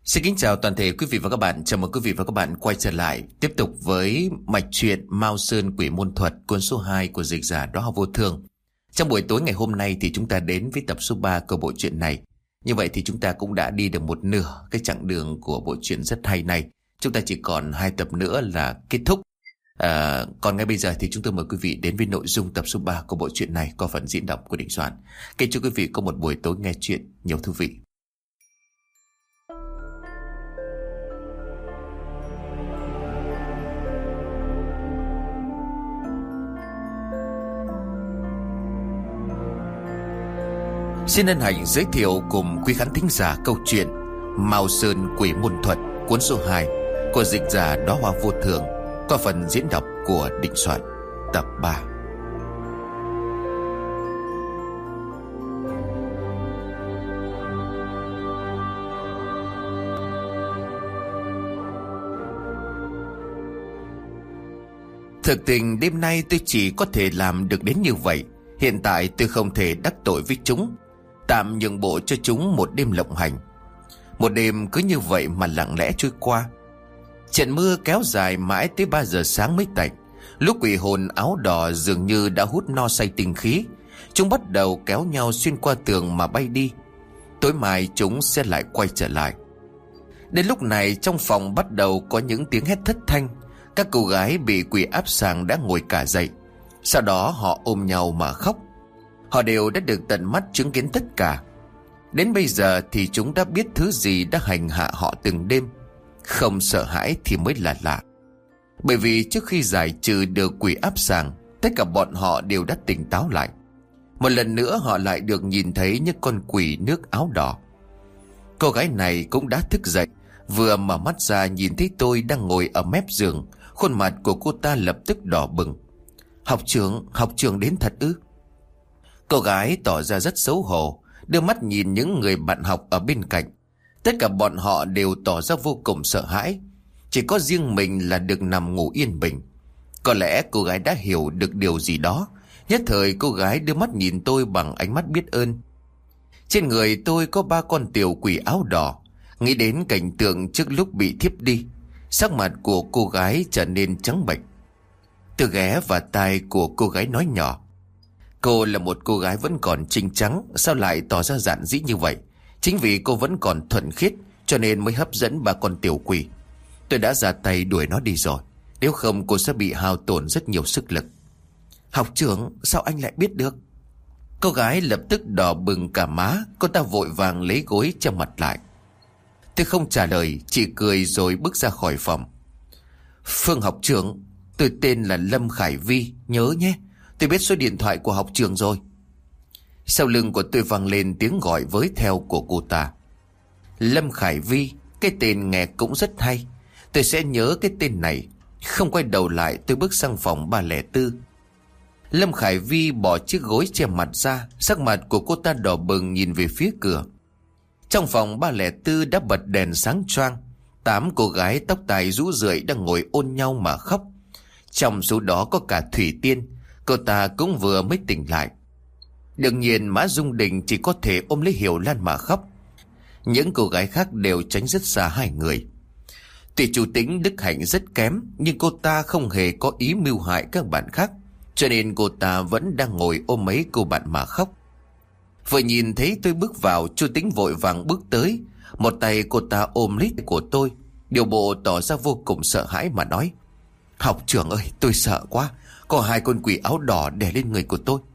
Xin kính chào toàn thể quý vị và các bạn. Chào mừng quý vị và các bạn quay trở lại tiếp tục với mạch truyện Mao Sơn Quỷ Môn Thuật, cuốn số 2 của dịch giả Đóa Hoa Vô Thường. Trong buổi tối ngày hôm nay thì chúng ta đến với tập số 3 của bộ truyện này. Như vậy thì chúng ta cũng đã đi được một nửa cái chặng đường của bộ truyện rất hay này. Chúng ta chỉ còn 2 tập nữa là kết thúc. Còn ngay bây giờ thì chúng tôi mời quý vị đến với nội dung tập số 3 của bộ truyện này qua phần diễn đọc của Đình Soạn. Kính chúc quý vị có một buổi tối nghe chuyện nhiều thú vị. Xin hân hạnh giới thiệu cùng quý khán thính giả câu chuyện Mao Sơn Quỷ Môn Thuật, cuốn số 2 của dịch giả Đóa Hoa Vô Thường qua phần diễn đọc của Đình Soạn, tập 3. Thực tình đêm nay tôi chỉ có thể làm được đến như vậy. Hiện tại tôi không thể đắc tội với chúng, tạm nhượng bộ cho chúng một đêm lộng hành. Một đêm cứ như vậy mà lặng lẽ trôi qua. Trận mưa kéo dài mãi tới 3 giờ sáng mới tạnh. Lúc quỷ hồn áo đỏ dường như đã hút no say tinh khí, chúng bắt đầu kéo nhau xuyên qua tường mà bay đi. Tối mai chúng sẽ lại quay trở lại. Đến lúc này trong phòng bắt đầu có những tiếng hét thất thanh. Các cô gái bị quỷ áp sàng đã ngồi cả dậy. Sau đó họ ôm nhau mà khóc. Họ đều đã được tận mắt chứng kiến tất cả. Đến bây giờ thì chúng đã biết thứ gì đã hành hạ họ từng đêm. Không sợ hãi thì mới là lạ. Bởi vì trước khi giải trừ được quỷ áp sàng, tất cả bọn họ đều đã tỉnh táo lại. Một lần nữa họ lại được nhìn thấy những con quỷ nước áo đỏ. Cô gái này cũng đã thức dậy. Vừa mở mắt ra nhìn thấy tôi đang ngồi ở mép giường. Khuôn mặt của cô ta lập tức đỏ bừng. Học trưởng đến thật ư? Cô gái tỏ ra rất xấu hổ, đưa mắt nhìn những người bạn học ở bên cạnh. Tất cả bọn họ đều tỏ ra vô cùng sợ hãi. Chỉ có riêng mình là được nằm ngủ yên bình. Có lẽ cô gái đã hiểu được điều gì đó. Nhất thời cô gái đưa mắt nhìn tôi bằng ánh mắt biết ơn. Trên người tôi có 3 con tiểu quỷ áo đỏ. Nghĩ đến cảnh tượng trước lúc bị thiếp đi, sắc mặt của cô gái trở nên trắng bệch. Tôi ghé vào tai của cô gái nói nhỏ. Cô là một cô gái vẫn còn trinh trắng, sao lại tỏ ra giản dĩ như vậy? Chính vì cô vẫn còn thuần khiết cho nên mới hấp dẫn 3 con tiểu quỷ. Tôi đã ra tay đuổi nó đi rồi. Nếu không cô sẽ bị hao tổn rất nhiều sức lực. Học trưởng, sao anh lại biết được? Cô gái lập tức đỏ bừng cả má. Cô ta vội vàng lấy gối che mặt lại. Tôi không trả lời, chỉ cười rồi bước ra khỏi phòng. Phương học trưởng, tôi tên là Lâm Khải Vi, nhớ nhé. Tôi biết số điện thoại của học trường rồi. Sau lưng của tôi vang lên tiếng gọi với theo của cô ta. Lâm Khải Vi, cái tên nghe cũng rất hay. Tôi sẽ nhớ cái tên này. Không quay đầu lại tôi bước sang phòng 304. Lâm Khải Vi bỏ chiếc gối che mặt ra. Sắc mặt của cô ta đỏ bừng nhìn về phía cửa. Trong phòng 304 đã bật đèn sáng choang. 8 cô gái tóc tai rũ rượi đang ngồi ôn nhau mà khóc. Trong số đó có cả Thủy Tiên. Cô ta cũng vừa mới tỉnh lại. Đương nhiên Mã Dung Đình chỉ có thể ôm lấy Hiểu Lan mà khóc. Những cô gái khác đều tránh rất xa hai người. Tuy chủ tính đức hạnh rất kém, nhưng cô ta không hề có ý mưu hại các bạn khác, cho nên cô ta vẫn đang ngồi ôm mấy cô bạn mà khóc. Vừa nhìn thấy tôi bước vào, Chu Tính vội vàng bước tới. Một tay cô ta ôm lấy của tôi, điều bộ tỏ ra vô cùng sợ hãi mà nói. Học trưởng ơi, tôi sợ quá. Có 2 con quỷ áo đỏ đè lên người của tôi.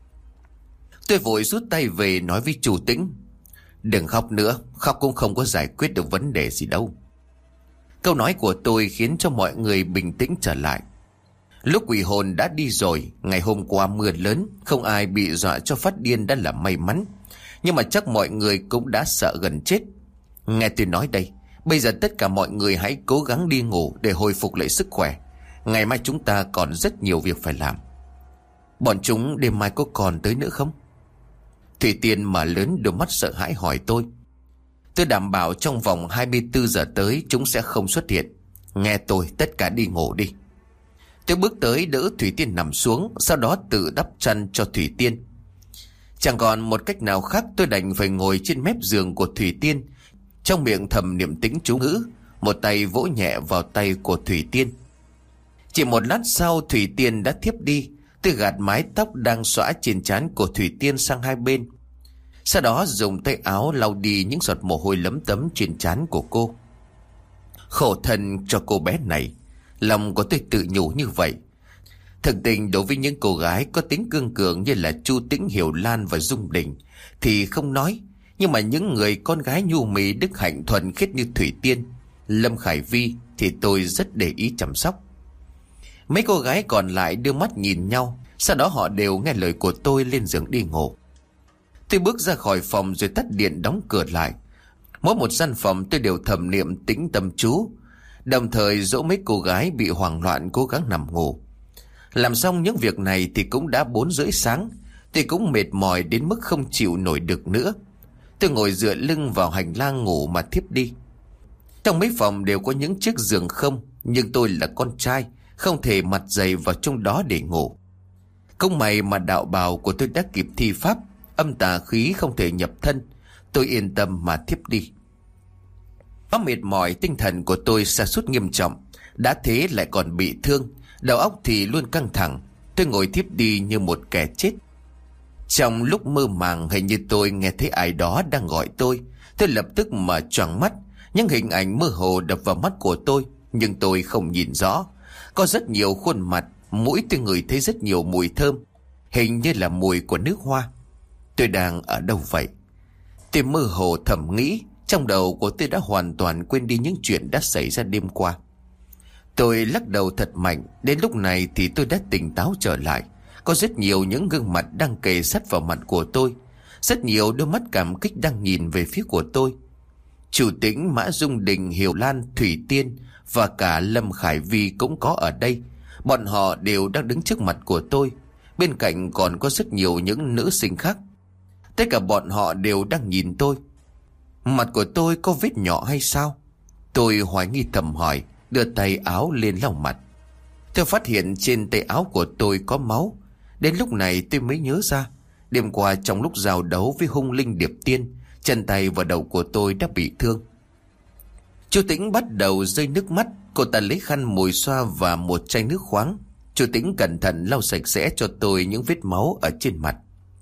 Tôi vội rút tay về nói với chủ Tĩnh. Đừng khóc nữa, khóc cũng không có giải quyết được vấn đề gì đâu. Câu nói của tôi khiến cho mọi người bình tĩnh trở lại. Lúc quỷ hồn đã đi rồi, ngày hôm qua mưa lớn, không ai bị dọa cho phát điên đã là may mắn. Nhưng mà chắc mọi người cũng đã sợ gần chết. Nghe tôi nói đây, bây giờ tất cả mọi người hãy cố gắng đi ngủ để hồi phục lại sức khỏe. Ngày mai chúng ta còn rất nhiều việc phải làm. Bọn chúng đêm mai có còn tới nữa không? Thủy Tiên mở lớn đôi mắt sợ hãi hỏi tôi. Tôi đảm bảo trong vòng 24 giờ tới chúng sẽ không xuất hiện. Nghe tôi, tất cả đi ngủ đi. Tôi bước tới đỡ Thủy Tiên nằm xuống, sau đó tự đắp chăn cho Thủy Tiên. Chẳng còn một cách nào khác, tôi đành phải ngồi trên mép giường của Thủy Tiên, trong miệng thầm niệm tĩnh chú ngữ, một tay vỗ nhẹ vào tay của Thủy Tiên. Chỉ một lát sau Thủy Tiên đã thiếp đi. Tôi gạt mái tóc đang xõa trên trán của Thủy Tiên sang hai bên, sau đó dùng tay áo lau đi những giọt mồ hôi lấm tấm trên trán của cô. Khổ thân cho cô bé này, lòng của tôi tự nhủ như vậy. Thực tình đối với những cô gái có tính cương cường như là Chu Tĩnh, Hiểu Lan và Dung Đình thì không nói, nhưng mà những người con gái nhu mì đức hạnh thuần khiết như Thủy Tiên, Lâm Khải Vi thì tôi rất để ý chăm sóc. Mấy cô gái còn lại đưa mắt nhìn nhau, sau đó họ đều nghe lời của tôi lên giường đi ngủ. Tôi bước ra khỏi phòng rồi tắt điện đóng cửa lại. Mỗi một gian phòng tôi đều thầm niệm tĩnh tâm chú, đồng thời dỗ mấy cô gái bị hoảng loạn cố gắng nằm ngủ. Làm xong những việc này thì cũng đã 4:30 sáng. Tôi cũng mệt mỏi đến mức không chịu nổi được nữa. Tôi ngồi dựa lưng vào hành lang ngủ mà thiếp đi. Trong mấy phòng đều có những chiếc giường không, nhưng tôi là con trai, không thể mặt dày vào trong đó để ngủ. Không may mà đạo bào của tôi đã kịp thi pháp, âm tà khí không thể nhập thân. Tôi yên tâm mà thiếp đi. Quá mệt mỏi, tinh thần của tôi sa sút nghiêm trọng, đã thế lại còn bị thương, đầu óc thì luôn căng thẳng. Tôi ngồi thiếp đi như một kẻ chết. Trong lúc mơ màng, hình như tôi nghe thấy ai đó đang gọi tôi. Tôi lập tức mở choàng mắt. Những hình ảnh mơ hồ đập vào mắt của tôi, nhưng tôi không nhìn rõ. Có rất nhiều khuôn mặt, mũi tôi ngửi thấy rất nhiều mùi thơm, hình như là mùi của nước hoa. Tôi đang ở đâu vậy? Tôi mơ hồ thầm nghĩ. Trong đầu của tôi đã hoàn toàn quên đi những chuyện đã xảy ra đêm qua. Tôi lắc đầu thật mạnh. Đến lúc này thì tôi đã tỉnh táo trở lại. Có rất nhiều những gương mặt đang kề sát vào mặt của tôi. Rất nhiều đôi mắt cảm kích đang nhìn về phía của tôi. Chủ Tĩnh, Mã Dung Đình, Hiểu Lan, Thủy Tiên và cả Lâm Khải Vi cũng có ở đây. Bọn họ đều đang đứng trước mặt của tôi. Bên cạnh còn có rất nhiều những nữ sinh khác. Tất cả bọn họ đều đang nhìn tôi. Mặt của tôi có vết nhỏ hay sao? Tôi hoài nghi thầm hỏi, đưa tay áo lên lau mặt. Tôi phát hiện trên tay áo của tôi có máu. Đến lúc này tôi mới nhớ ra, đêm qua trong lúc giao đấu với hung linh Điệp Tiên, chân tay và đầu của tôi đã bị thương. Chú Tĩnh bắt đầu rơi nước mắt. Cô ta lấy khăn mùi xoa và một chai nước khoáng. Chú Tĩnh cẩn thận lau sạch sẽ cho tôi những vết máu ở trên mặt.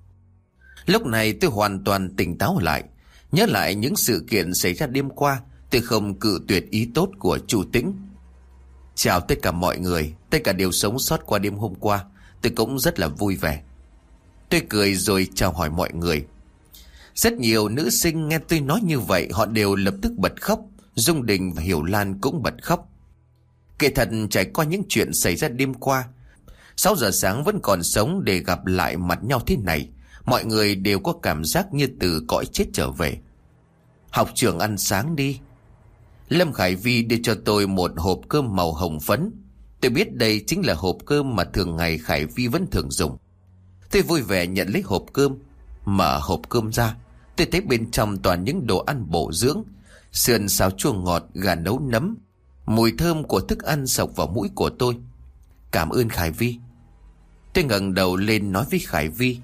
Lúc này tôi hoàn toàn tỉnh táo lại. Nhớ lại những sự kiện xảy ra đêm qua, tôi không cự tuyệt ý tốt của chú Tĩnh. Chào tất cả mọi người, tất cả đều sống sót qua đêm hôm qua. Tôi cũng rất là vui vẻ. Tôi cười rồi chào hỏi mọi người. Rất nhiều nữ sinh nghe tôi nói như vậy, họ đều lập tức bật khóc. Dung Đình và Hiểu Lan cũng bật khóc. Kể thật, trải qua những chuyện xảy ra đêm qua, 6 giờ sáng vẫn còn sống để gặp lại mặt nhau thế này, mọi người đều có cảm giác như từ cõi chết trở về. Học trưởng ăn sáng đi. Lâm Khải Vi đưa cho tôi một hộp cơm màu hồng phấn. Tôi biết đây chính là hộp cơm mà thường ngày Khải Vi vẫn thường dùng. Tôi vui vẻ nhận lấy hộp cơm. Mở hộp cơm ra, tôi thấy bên trong toàn những đồ ăn bổ dưỡng, sườn xào chua ngọt, gà nấu nấm. Mùi thơm của thức ăn xộc vào mũi của tôi. Cảm ơn Khải Vi. Tôi ngẩng đầu lên nói với Khải Vi.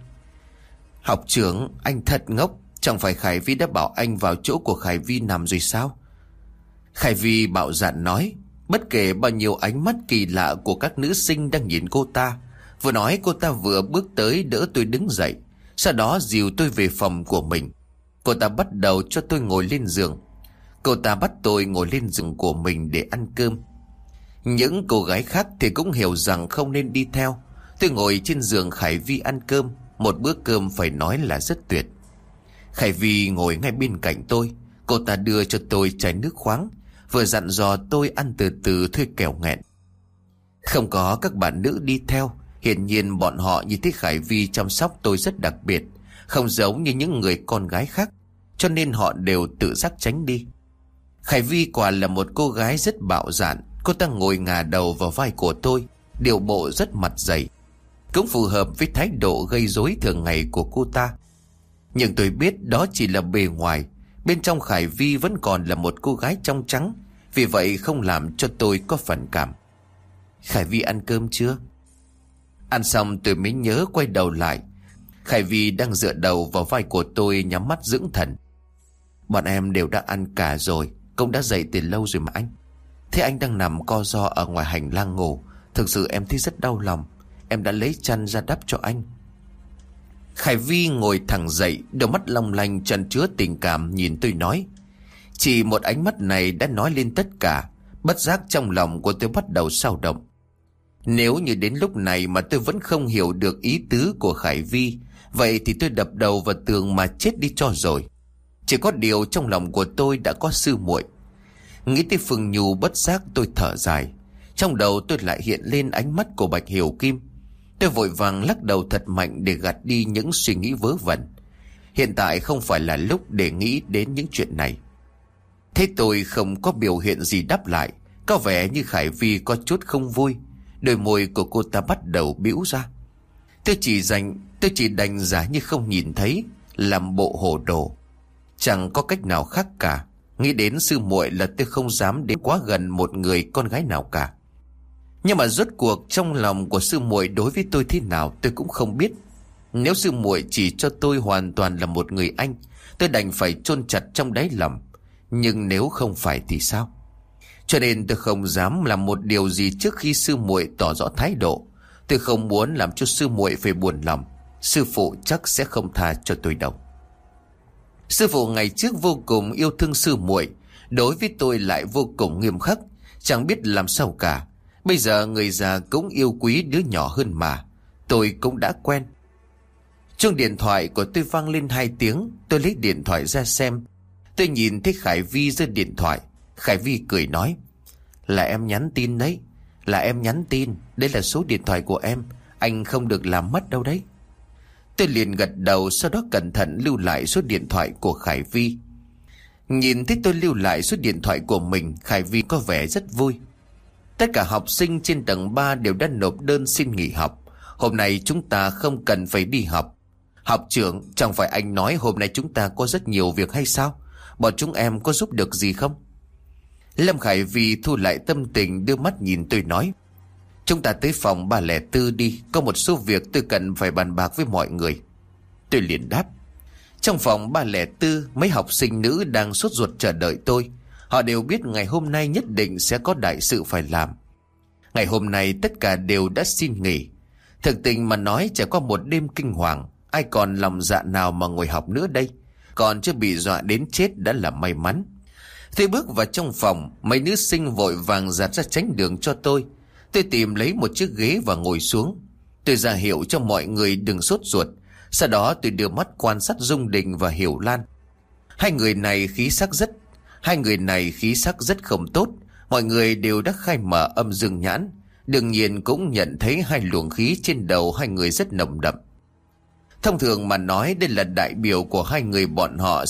Học trưởng, anh thật ngốc. Chẳng phải Khải Vi đã bảo anh vào chỗ của Khải Vi nằm rồi sao? Khải Vi bạo dạn nói. Bất kể bao nhiêu ánh mắt kỳ lạ của các nữ sinh đang nhìn cô ta, vừa nói cô ta vừa bước tới đỡ tôi đứng dậy, sau đó dìu tôi về phòng của mình. Cô ta bắt đầu cho tôi ngồi lên giường. Cô ta bắt tôi ngồi lên giường của mình để ăn cơm. Những cô gái khác thì cũng hiểu rằng không nên đi theo. Tôi ngồi trên giường Khải Vi ăn cơm. Một bữa cơm phải nói là rất tuyệt. Khải Vi ngồi ngay bên cạnh tôi. Cô ta đưa cho tôi chai nước khoáng, vừa dặn dò tôi ăn từ từ thôi kẻo nghẹn. Không có các bạn nữ đi theo. Hiển nhiên bọn họ nhìn thấy Khải Vi chăm sóc tôi rất đặc biệt, không giống như những người con gái khác, cho nên họ đều tự giác tránh đi. Khải Vi quả là một cô gái rất bạo dạn. Cô ta ngồi ngả đầu vào vai của tôi, điệu bộ rất mặt dày, cũng phù hợp với thái độ gây rối thường ngày của cô ta. Nhưng tôi biết đó chỉ là bề ngoài. Bên trong Khải Vi vẫn còn là một cô gái trong trắng, vì vậy không làm cho tôi có phản cảm. Khải Vi ăn cơm chưa? Ăn xong tôi mới nhớ quay đầu lại. Khải Vi đang dựa đầu vào vai của tôi nhắm mắt dưỡng thần. Bọn em đều đã ăn cả rồi, cũng đã dậy từ lâu rồi mà anh. Thế anh đang nằm co ro ở ngoài hành lang ngủ. Thực sự em thấy rất đau lòng. Em đã lấy chăn ra đắp cho anh. Khải Vi ngồi thẳng dậy, đôi mắt long lanh tràn chứa tình cảm nhìn tôi nói. Chỉ một ánh mắt này đã nói lên tất cả. Bất giác trong lòng của tôi bắt đầu xao động. Nếu như đến lúc này mà tôi vẫn không hiểu được ý tứ của Khải Vi, vậy thì tôi đập đầu vào tường mà chết đi cho rồi. Chỉ có điều trong lòng của tôi đã có sư muội. Nghĩ tới Phương Nhu, bất giác tôi thở dài. Trong đầu tôi lại hiện lên ánh mắt của Bạch Hiểu Kim. Tôi vội vàng lắc đầu thật mạnh để gạt đi những suy nghĩ vớ vẩn. Hiện tại không phải là lúc để nghĩ đến những chuyện này. Thế tôi không có biểu hiện gì đáp lại. Có vẻ như Khải Vi có chút không vui. Đôi môi của cô ta bắt đầu bĩu ra. Tôi chỉ đành giả như không nhìn thấy, làm bộ hồ đồ. Chẳng có cách nào khác cả. Nghĩ đến sư muội là tôi không dám đến quá gần một người con gái nào cả. Nhưng mà rốt cuộc trong lòng của sư muội đối với tôi thế nào tôi cũng không biết. Nếu sư muội chỉ cho tôi hoàn toàn là một người anh, tôi đành phải chôn chặt trong đáy lòng. Nhưng nếu không phải thì sao? Cho nên tôi không dám làm một điều gì trước khi sư muội tỏ rõ thái độ. Tôi không muốn làm cho sư muội phải buồn lòng. Sư phụ chắc sẽ không tha cho tôi đâu. Sư phụ ngày trước vô cùng yêu thương sư muội, đối với tôi lại vô cùng nghiêm khắc, chẳng biết làm sao cả. Bây giờ người già cũng yêu quý đứa nhỏ hơn mà. Tôi cũng đã quen. Chuông điện thoại của tôi vang lên 2 tiếng. Tôi lấy điện thoại ra xem. Tôi nhìn thấy Khải Vi giơ điện thoại. Khải Vi cười nói. Là em nhắn tin đấy. Là em nhắn tin. Đây là số điện thoại của em. Anh không được làm mất đâu đấy. Tôi liền gật đầu, sau đó cẩn thận lưu lại số điện thoại của Khải Vi. Nhìn thấy tôi lưu lại số điện thoại của mình, Khải Vi có vẻ rất vui. Tất cả học sinh trên tầng 3 đều đã nộp đơn xin nghỉ học. Hôm nay chúng ta không cần phải đi học. Học trưởng, chẳng phải anh nói hôm nay chúng ta có rất nhiều việc hay sao? Bọn chúng em có giúp được gì không? Lâm Khải Vi thu lại tâm tình, đưa mắt nhìn tôi nói. Chúng ta tới phòng 304 đi. Có một số việc tôi cần phải bàn bạc với mọi người. Tôi liền đáp. Trong phòng 304, mấy học sinh nữ đang sốt ruột chờ đợi tôi. Họ đều biết ngày hôm nay nhất định sẽ có đại sự phải làm. Ngày hôm nay tất cả đều đã xin nghỉ. Thực tình mà nói, trải qua một đêm kinh hoàng, ai còn lòng dạ nào mà ngồi học nữa đây. Còn chưa bị dọa đến chết đã là may mắn. Tôi bước vào trong phòng, mấy nữ sinh vội vàng dạt ra tránh đường cho tôi. Tôi tìm lấy một chiếc ghế và ngồi xuống. Tôi ra hiệu cho mọi người đừng sốt ruột. Sau đó tôi đưa mắt quan sát Dung Đình và Hiểu Lan. Hai người này khí sắc rất không tốt. Mọi người đều đã khai mở âm dương nhãn. Đương nhiên cũng nhận thấy hai luồng khí trên đầu hai người rất nồng đậm. Thông thường mà nói đây là đại biểu cho hai người bọn họ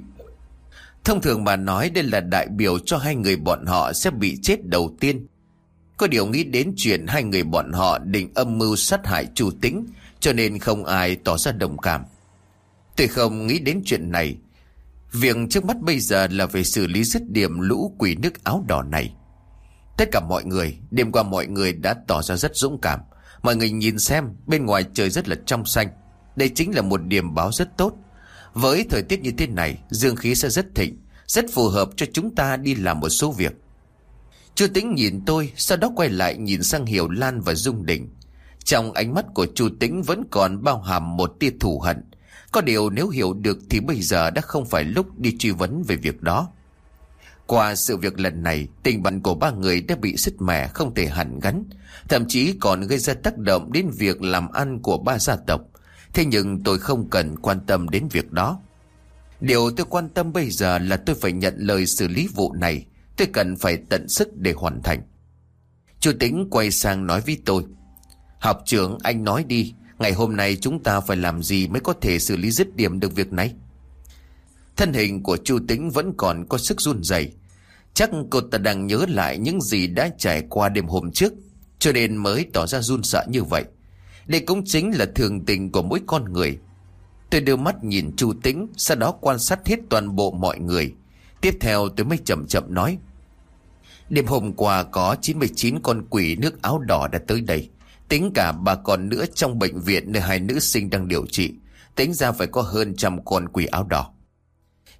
sẽ bị chết đầu tiên. Có điều nghĩ đến chuyện hai người bọn họ định âm mưu sát hại Chu Tĩnh, cho nên không ai tỏ ra đồng cảm. Tôi không nghĩ đến chuyện này. Việc trước mắt bây giờ là phải xử lý dứt điểm lũ quỷ nước áo đỏ này. Tất cả mọi người, đêm qua mọi người đã tỏ ra rất dũng cảm. Mọi người nhìn xem, bên ngoài trời rất là trong xanh. Đây chính là một điểm báo rất tốt. Với thời tiết như thế này, dương khí sẽ rất thịnh, rất phù hợp cho chúng ta đi làm một số việc. Chu Tĩnh nhìn tôi, sau đó quay lại nhìn sang Hiểu Lan và Dung Đình. Trong ánh mắt của Chu Tĩnh vẫn còn bao hàm một tia thù hận. Có điều nếu hiểu được thì bây giờ đã không phải lúc đi truy vấn về việc đó. Qua sự việc lần này, tình bạn của ba người đã bị sứt mẻ không thể hàn gắn, thậm chí còn gây ra tác động đến việc làm ăn của ba gia tộc. Thế nhưng tôi không cần quan tâm đến việc đó. Điều tôi quan tâm bây giờ là tôi phải nhận lời xử lý vụ này. Tôi cần phải tận sức để hoàn thành. Chu Tĩnh quay sang nói với tôi. Học trưởng, anh nói đi. Ngày hôm nay chúng ta phải làm gì mới có thể xử lý dứt điểm được việc này? Thân hình của Chu Tĩnh vẫn còn có sức run rẩy. Chắc cô ta đang nhớ lại những gì đã trải qua đêm hôm trước, cho nên mới tỏ ra run sợ như vậy. Đây cũng chính là thường tình của mỗi con người. Tôi đưa mắt nhìn Chu Tĩnh, sau đó quan sát hết toàn bộ mọi người. Tiếp theo tôi mới chậm chậm nói. Đêm hôm qua có 99 con quỷ nước áo đỏ đã tới đây. Tính cả 3 con nữa trong bệnh viện nơi 2 nữ sinh đang điều trị. Tính ra phải có hơn 100 con quỷ áo đỏ.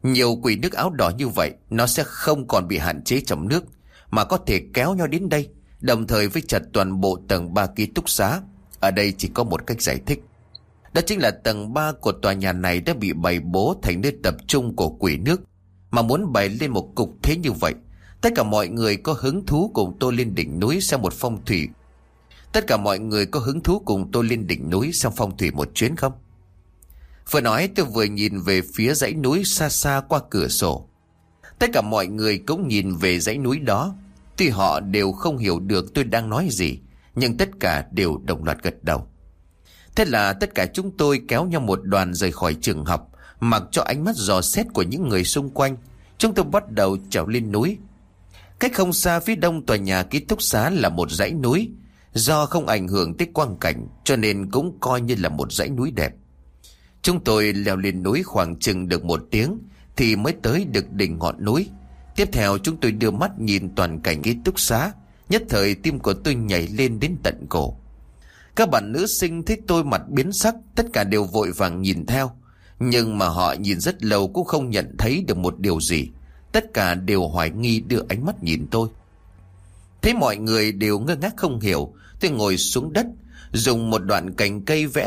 Nhiều quỷ nước áo đỏ như vậy nó sẽ không còn bị hạn chế trong nước, mà có thể kéo nhau đến đây, đồng thời với chặt toàn bộ tầng 3 ký túc xá. Ở đây chỉ có một cách giải thích. Đó chính là tầng 3 của tòa nhà này đã bị bày bố thành nơi tập trung của quỷ nước. Mà muốn bày lên một cục thế như vậy, tất cả mọi người có hứng thú cùng tôi lên đỉnh núi xem một phong thủy. Tất cả mọi người có hứng thú cùng tôi lên đỉnh núi xem phong thủy một chuyến không? Vừa nói tôi vừa nhìn về phía dãy núi xa xa qua cửa sổ. Tất cả mọi người cũng nhìn về dãy núi đó. Tuy họ đều không hiểu được tôi đang nói gì, nhưng tất cả đều đồng loạt gật đầu. Thế là tất cả chúng tôi kéo nhau một đoàn rời khỏi trường học, mặc cho ánh mắt dò xét của những người xung quanh. Chúng tôi bắt đầu trèo lên núi. Cách không xa phía đông tòa nhà ký túc xá là một dãy núi. Do không ảnh hưởng tới quang cảnh cho nên cũng coi như là một dãy núi đẹp. Chúng tôi leo lên núi khoảng chừng được 1 tiếng thì mới tới được đỉnh ngọn núi. Tiếp theo chúng tôi đưa mắt nhìn toàn cảnh ký túc xá. Nhất thời tim của tôi nhảy lên đến tận cổ. Các bạn nữ sinh thấy tôi mặt biến sắc, tất cả đều vội vàng nhìn theo. Nhưng mà họ nhìn rất lâu cũng không nhận thấy được một điều gì. Tất cả đều hoài nghi đưa ánh mắt nhìn tôi. Thấy mọi người đều ngơ ngác không hiểu, tôi ngồi xuống đất, dùng một đoạn cành cây vẽ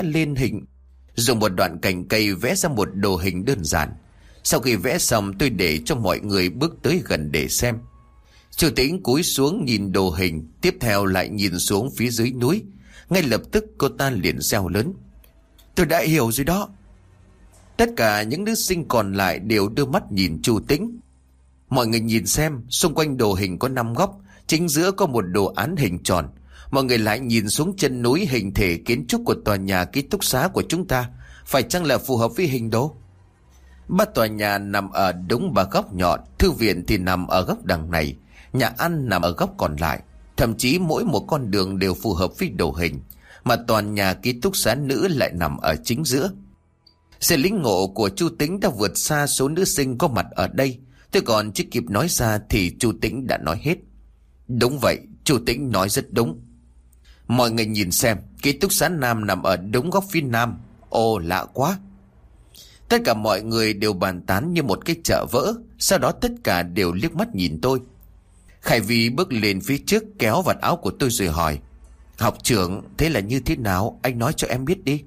ra một đồ hình đơn giản. Sau khi vẽ xong tôi để cho mọi người bước tới gần để xem. Chủ tĩnh cúi xuống nhìn đồ hình, tiếp theo lại nhìn xuống phía dưới núi. Ngay lập tức cô ta liền reo lớn: "Tôi đã hiểu rồi đó." Tất cả những nữ sinh còn lại đều đưa mắt nhìn Chu Tĩnh. Mọi người nhìn xem, xung quanh đồ hình có 5 góc, chính giữa có một đồ án hình tròn. Mọi người lại nhìn xuống chân núi, hình thể kiến trúc của tòa nhà ký túc xá của chúng ta phải chăng là phù hợp với hình đồ? 3 tòa nhà nằm ở đúng 3 góc nhọn, thư viện thì nằm ở góc đằng này, nhà ăn nằm ở góc còn lại. Thậm chí mỗi một con đường đều phù hợp với đồ hình, mà toàn nhà ký túc xá nữ lại nằm ở chính giữa. Sự lĩnh ngộ của Chu Tĩnh đã vượt xa số nữ sinh có mặt ở đây. Tôi còn chưa kịp nói ra thì Chu Tĩnh đã nói hết. Đúng vậy, Chu Tĩnh nói rất đúng. Mọi người nhìn xem, ký túc xá nam nằm ở đúng góc phía nam. Ồ, lạ quá. Tất cả mọi người đều bàn tán như một cái chợ vỡ. Sau đó tất cả đều liếc mắt nhìn tôi. Khải Vi bước lên phía trước, kéo vạt áo của tôi rồi hỏi: "Học trưởng, thế là như thế nào? Anh nói cho em biết đi."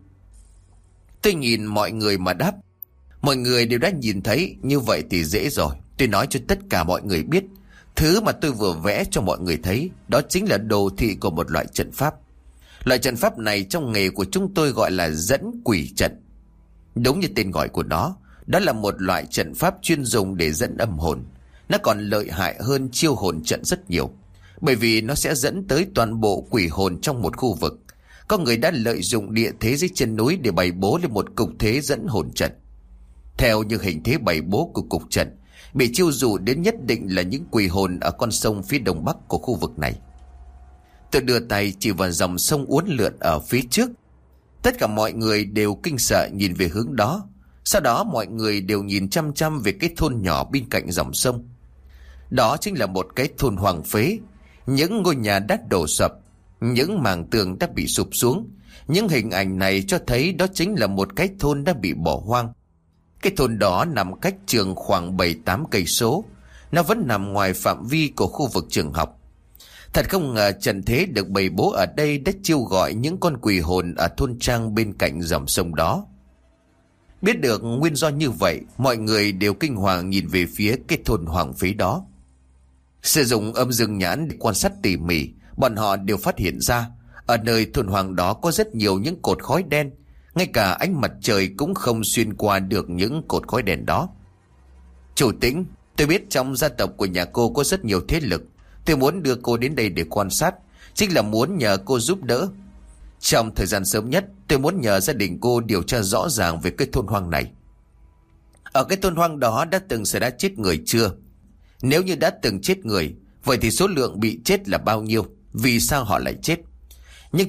Tôi nhìn mọi người mà đáp: "Mọi người đều đã nhìn thấy, như vậy thì dễ rồi. Tôi nói cho tất cả mọi người biết. Thứ mà tôi vừa vẽ cho mọi người thấy, đó chính là đồ thị của một loại trận pháp. Loại trận pháp này trong nghề của chúng tôi gọi là dẫn quỷ trận. Đúng như tên gọi của nó, đó là một loại trận pháp chuyên dùng để dẫn âm hồn. Nó còn lợi hại hơn chiêu hồn trận rất nhiều, bởi vì nó sẽ dẫn tới toàn bộ quỷ hồn trong một khu vực. Có người đã lợi dụng địa thế dưới chân núi để bày bố lên một cục thế dẫn hồn trận. Theo như hình thế bày bố của cục trận, bị chiêu dụ đến nhất định là những quỷ hồn ở con sông phía đông bắc của khu vực này." Tôi đưa tay chỉ vào dòng sông uốn lượn ở phía trước. Tất cả mọi người đều kinh sợ nhìn về hướng đó. Sau đó mọi người đều nhìn chăm chăm về cái thôn nhỏ bên cạnh dòng sông. Đó chính là một cái thôn hoang phế. Những ngôi nhà đã đổ sập, những mảng tường đã bị sụp xuống. Những hình ảnh này cho thấy đó chính là một cái thôn đã bị bỏ hoang. Cái thôn đó nằm cách trường khoảng 7-8 cây số. Nó vẫn nằm ngoài phạm vi của khu vực trường học. Thật không ngờ trận thế được bày bố ở đây đã chiêu gọi những con quỷ hồn ở thôn trang bên cạnh dòng sông đó. Biết được nguyên do như vậy, mọi người đều kinh hoàng nhìn về phía cái thôn hoang phế đó. Sử dụng âm dương nhãn để quan sát tỉ mỉ, bọn họ đều phát hiện ra ở nơi thôn hoang đó có rất nhiều những cột khói đen. Ngay cả ánh mặt trời cũng không xuyên qua được những cột khói đen đó. "Chủ Tĩnh, tôi biết trong gia tộc của nhà cô có rất nhiều thế lực. Tôi muốn đưa cô đến đây để quan sát, chính là muốn nhờ cô giúp đỡ. Trong thời gian sớm nhất, tôi muốn nhờ gia đình cô điều tra rõ ràng về cái thôn hoang này. Ở cái thôn hoang đó đã từng xảy ra chết người chưa? Nếu như đã từng chết người, vậy thì số lượng bị chết là bao nhiêu? Vì sao họ lại chết? Những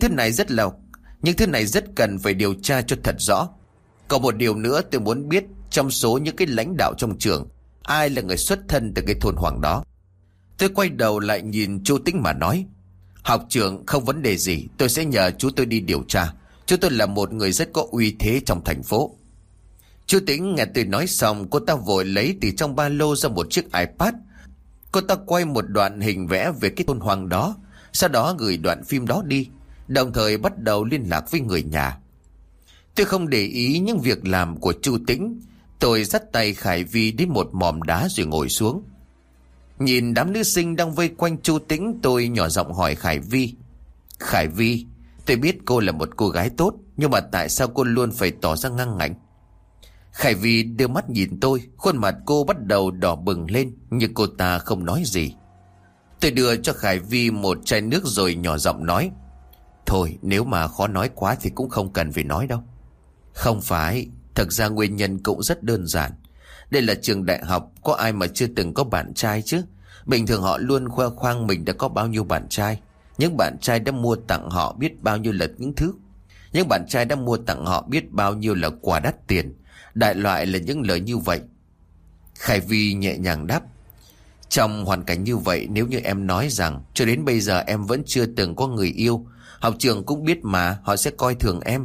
thứ này rất cần phải điều tra cho thật rõ. Còn một điều nữa tôi muốn biết, trong số những cái lãnh đạo trong trường, ai là người xuất thân từ cái thôn hoang đó?" Tôi quay đầu lại nhìn Chu Tĩnh mà nói: "Học trưởng, không vấn đề gì, tôi sẽ nhờ chú tôi đi điều tra. Chú tôi là một người rất có uy thế trong thành phố." Chú Tĩnh nghe tôi nói xong, cô ta vội lấy từ trong ba lô ra một chiếc iPad. Cô ta quay một đoạn hình vẽ về cái thôn hoang đó, sau đó gửi đoạn phim đó đi, đồng thời bắt đầu liên lạc với người nhà. Tôi không để ý những việc làm của chú Tĩnh. Tôi dắt tay Khải Vi đến một mỏm đá rồi ngồi xuống. Nhìn đám nữ sinh đang vây quanh chú Tĩnh, tôi nhỏ giọng hỏi Khải Vi: Khải Vi, tôi biết cô là một cô gái tốt, nhưng mà tại sao cô luôn phải tỏ ra ngang ngạnh? Khải Vi đưa mắt nhìn tôi, khuôn mặt cô bắt đầu đỏ bừng lên, nhưng cô ta không nói gì. Tôi đưa cho Khải Vi một chai nước rồi nhỏ giọng nói: Thôi, nếu mà khó nói quá thì cũng không cần phải nói đâu. Không phải, thật ra nguyên nhân cũng rất đơn giản. Đây là trường đại học, có ai mà chưa từng có bạn trai chứ? Bình thường họ luôn khoe khoang mình đã có bao nhiêu bạn trai. Những bạn trai đã mua tặng họ biết bao nhiêu là những thứ. Những bạn trai đã mua tặng họ biết bao nhiêu là quà đắt tiền. Đại loại là những lời như vậy. Khải Vi nhẹ nhàng đáp: Trong hoàn cảnh như vậy, nếu như em nói rằng cho đến bây giờ em vẫn chưa từng có người yêu, học trường cũng biết mà, họ sẽ coi thường em.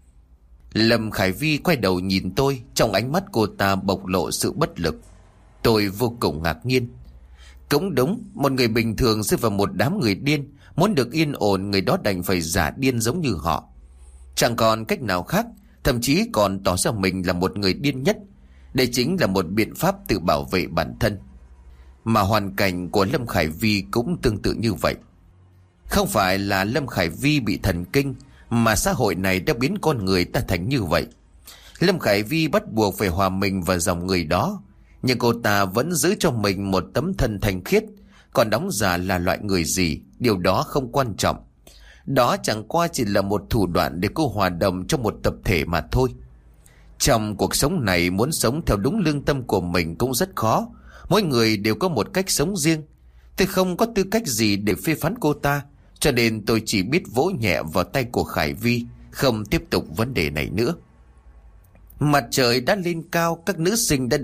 Lâm Khải Vi quay đầu nhìn tôi, trong ánh mắt cô ta bộc lộ sự bất lực. Tôi vô cùng ngạc nhiên. Cũng đúng, một người bình thường rơi vào một đám người điên, muốn được yên ổn, người đó đành phải giả điên giống như họ. Chẳng còn cách nào khác, thậm chí còn tỏ ra mình là một người điên nhất. Đây chính là một biện pháp tự bảo vệ bản thân. Mà hoàn cảnh của Lâm Khải Vi cũng tương tự như vậy. Không phải là Lâm Khải Vi bị thần kinh, mà xã hội này đã biến con người ta thành như vậy. Lâm Khải Vi bắt buộc phải hòa mình vào dòng người đó, nhưng cô ta vẫn giữ cho mình một tấm thân thanh khiết. Còn đóng giả là loại người gì, điều đó không quan trọng. Đó chẳng qua chỉ là một thủ đoạn để cô hòa đồng trong một tập thể mà thôi. Trong cuộc sống này, muốn sống theo đúng lương tâm của mình cũng rất khó. Mỗi người đều có một cách sống riêng. Tôi không có tư cách gì để phê phán cô ta, cho nên tôi chỉ biết vỗ nhẹ vào tay của Khải Vi, không tiếp tục vấn đề này nữa. Mặt trời đã lên cao, các nữ sinh đã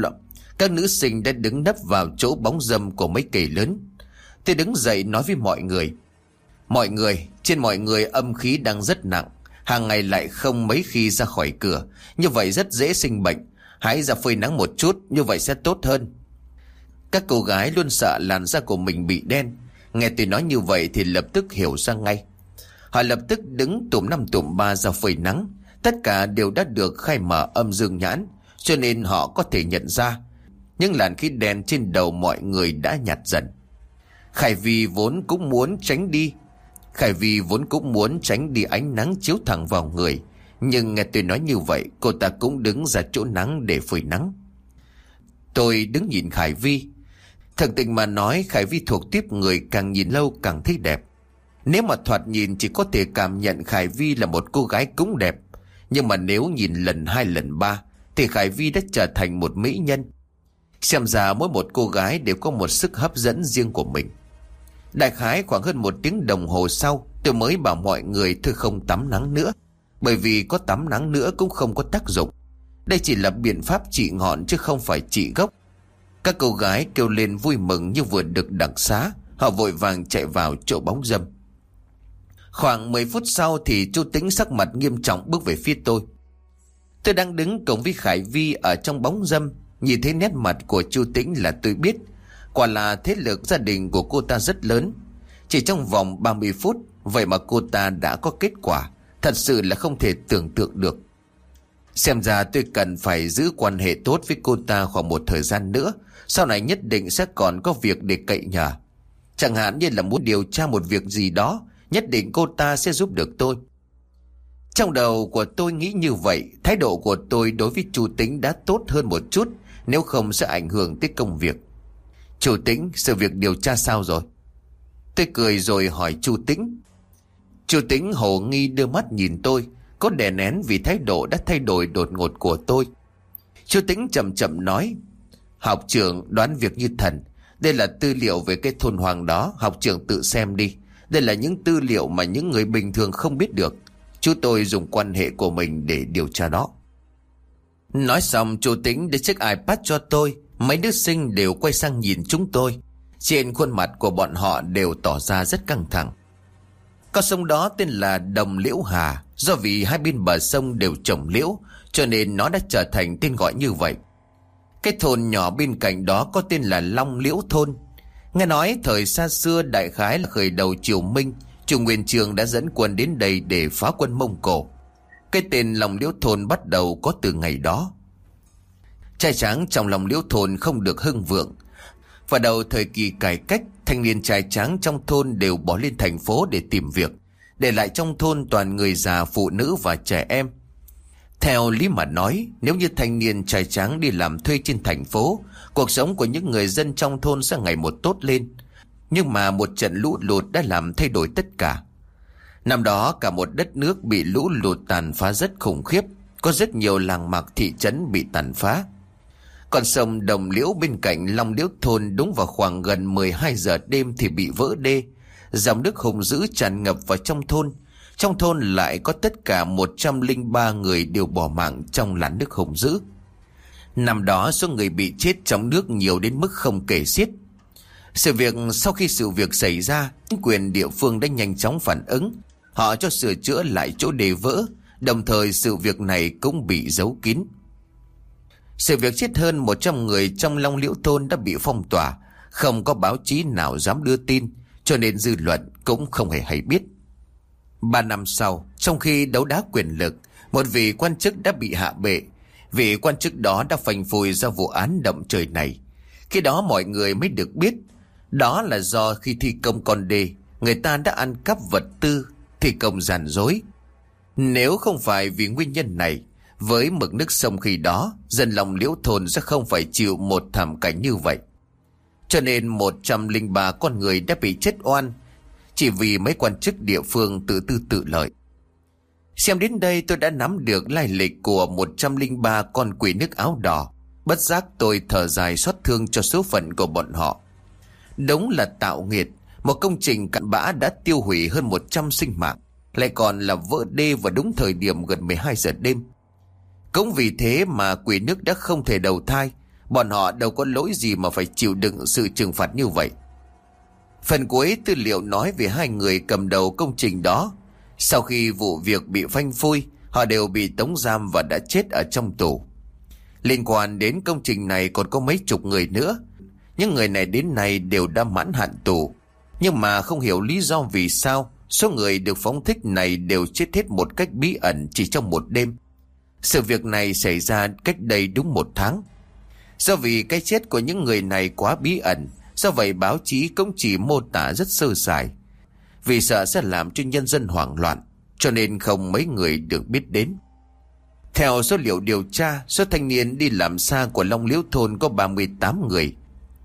đứng nấp vào chỗ bóng râm của mấy cây lớn. Tôi đứng dậy nói với mọi người: trên mọi người âm khí đang rất nặng, hàng ngày lại không mấy khi ra khỏi cửa, như vậy rất dễ sinh bệnh. Hãy ra phơi nắng một chút, như vậy sẽ tốt hơn. Các cô gái luôn sợ làn da của mình bị đen, nghe tôi nói như vậy thì lập tức hiểu ra ngay. Họ lập tức đứng tụm năm tụm ba ra phơi nắng. Tất cả đều đã được khai mở âm dương nhãn, cho nên họ có thể nhận ra những làn khí đen trên đầu mọi người đã nhạt dần. Khải Vi vốn cũng muốn tránh đi ánh nắng chiếu thẳng vào người, nhưng nghe tôi nói như vậy, cô ta cũng đứng ra chỗ nắng để phơi nắng. Tôi đứng nhìn Khải Vi. Thật tình mà nói, Khải Vi thuộc tiếp người càng nhìn lâu càng thấy đẹp. Nếu mà thoạt nhìn chỉ có thể cảm nhận Khải Vi là một cô gái cũng đẹp, nhưng mà nếu nhìn lần 2 lần 3 thì Khải Vi đã trở thành một mỹ nhân. Xem ra mỗi một cô gái đều có một sức hấp dẫn riêng của mình. Đại khái khoảng hơn 1 tiếng đồng hồ sau, tôi mới bảo mọi người thôi không tắm nắng nữa, bởi vì có tắm nắng nữa cũng không có tác dụng. Đây chỉ là biện pháp trị ngọn chứ không phải trị gốc. Các cô gái kêu lên vui mừng như vừa được đặc xá. Họ vội vàng chạy vào chỗ bóng râm. Khoảng 10 phút sau thì chú Tĩnh sắc mặt nghiêm trọng bước về phía tôi. Tôi đang đứng cùng với Khải Vi ở trong bóng râm. Nhìn thấy nét mặt của chú Tĩnh là tôi biết quả là thế lực gia đình của cô ta rất lớn. Chỉ trong vòng 30 phút, vậy mà cô ta đã có kết quả, thật sự là không thể tưởng tượng được. Xem ra tôi cần phải giữ quan hệ tốt với cô ta khoảng một thời gian nữa. Sau này nhất định sẽ còn có việc để cậy nhờ. Chẳng hạn như là muốn điều tra một việc gì đó, nhất định cô ta sẽ giúp được tôi. Trong đầu của tôi nghĩ như vậy. Thái độ của tôi đối với chú Tĩnh đã tốt hơn một chút, nếu không sẽ ảnh hưởng tới công việc. Chú Tĩnh, sự việc điều tra sao rồi? Tôi cười rồi hỏi chú Tĩnh. Chú Tĩnh hồ nghi đưa mắt nhìn tôi, có đè nén vì thái độ đã thay đổi đột ngột của tôi. Chú Tĩnh chậm chậm nói: Học trưởng đoán việc như thần. Đây là tư liệu về cái thôn hoang đó, học trưởng tự xem đi. Đây là những tư liệu mà những người bình thường không biết được. Chú tôi dùng quan hệ của mình để điều tra đó. Nói xong, chú Tĩnh đưa chiếc iPad cho tôi. Mấy đứa sinh đều quay sang nhìn chúng tôi. Trên khuôn mặt của bọn họ đều tỏ ra rất căng thẳng. Con sông đó tên là Đồng Liễu Hà, do vì hai bên bờ sông đều trồng liễu, cho nên nó đã trở thành tên gọi như vậy. Cái thôn nhỏ bên cạnh đó có tên là Long Liễu Thôn. Nghe nói thời xa xưa, đại khái là khởi đầu triều Minh, Chu Nguyên Chương đã dẫn quân đến đây để phá quân Mông Cổ. Cái tên Long Liễu Thôn bắt đầu có từ ngày đó. Trai tráng trong Long Liễu Thôn không được hưng vượng. Vào đầu thời kỳ cải cách, thanh niên trai tráng trong thôn đều bỏ lên thành phố để tìm việc, để lại trong thôn toàn người già, phụ nữ và trẻ em. Theo lý mà nói, nếu như thanh niên trai tráng đi làm thuê trên thành phố, cuộc sống của những người dân trong thôn sẽ ngày một tốt lên. Nhưng mà một trận lũ lụt đã làm thay đổi tất cả. Năm đó cả một đất nước bị lũ lụt tàn phá rất khủng khiếp, có rất nhiều làng mạc thị trấn bị tàn phá. Con sông Đồng Liễu bên cạnh Long Liễu Thôn đúng vào khoảng gần 12 giờ đêm thì bị vỡ đê. Dòng nước hùng dữ tràn ngập vào trong thôn. Trong thôn lại có tất cả 103 người đều bỏ mạng trong làn nước hùng dữ. Năm đó số người bị chết trong nước nhiều đến mức không kể xiết. Sau khi sự việc xảy ra, chính quyền địa phương đã nhanh chóng phản ứng. Họ cho sửa chữa lại chỗ đê vỡ, đồng thời sự việc này cũng bị giấu kín. Sự việc chết hơn 100 người trong Long Liễu Thôn đã bị phong tỏa, không có báo chí nào dám đưa tin, cho nên dư luận cũng không hề hay biết. 3 năm sau, trong khi đấu đá quyền lực, một vị quan chức đã bị hạ bệ. Vị quan chức đó đã phanh phui ra vụ án động trời này. Khi đó mọi người mới được biết, đó là do khi thi công con đê, người ta đã ăn cắp vật tư, thi công gian dối. Nếu không phải vì nguyên nhân này, với mực nước sông khi đó, dân Long Liễu Thôn sẽ không phải chịu một thảm cảnh như vậy. Cho nên 103 con người đã bị chết oan, chỉ vì mấy quan chức địa phương tự tư tự lợi. Xem đến đây tôi đã nắm được lai lịch của 103 con quỷ nước áo đỏ. Bất giác tôi thở dài xót thương cho số phận của bọn họ. Đúng là tạo nghiệt, một công trình cặn bã đã tiêu hủy hơn 100 sinh mạng, lại còn là vỡ đê vào đúng thời điểm gần 12 giờ đêm. Cũng vì thế mà quỷ nước đã không thể đầu thai. Bọn họ đâu có lỗi gì mà phải chịu đựng sự trừng phạt như vậy. Phần cuối tư liệu nói về 2 người cầm đầu công trình đó. Sau khi vụ việc bị phanh phui, họ đều bị tống giam và đã chết ở trong tù. Liên quan đến công trình này còn có mấy chục người nữa. Những người này đến nay đều đã mãn hạn tù. Nhưng mà không hiểu lý do vì sao số người được phóng thích này đều chết hết một cách bí ẩn chỉ trong một đêm. Sự việc này xảy ra cách đây đúng 1 tháng. Do vì cái chết của những người này quá bí ẩn, do vậy báo chí cũng chỉ mô tả rất sơ sài. Vì sợ sẽ làm cho nhân dân hoảng loạn, cho nên không mấy người được biết đến. Theo số liệu điều tra, số thanh niên đi làm xa của Long Liễu Thôn có 38 người.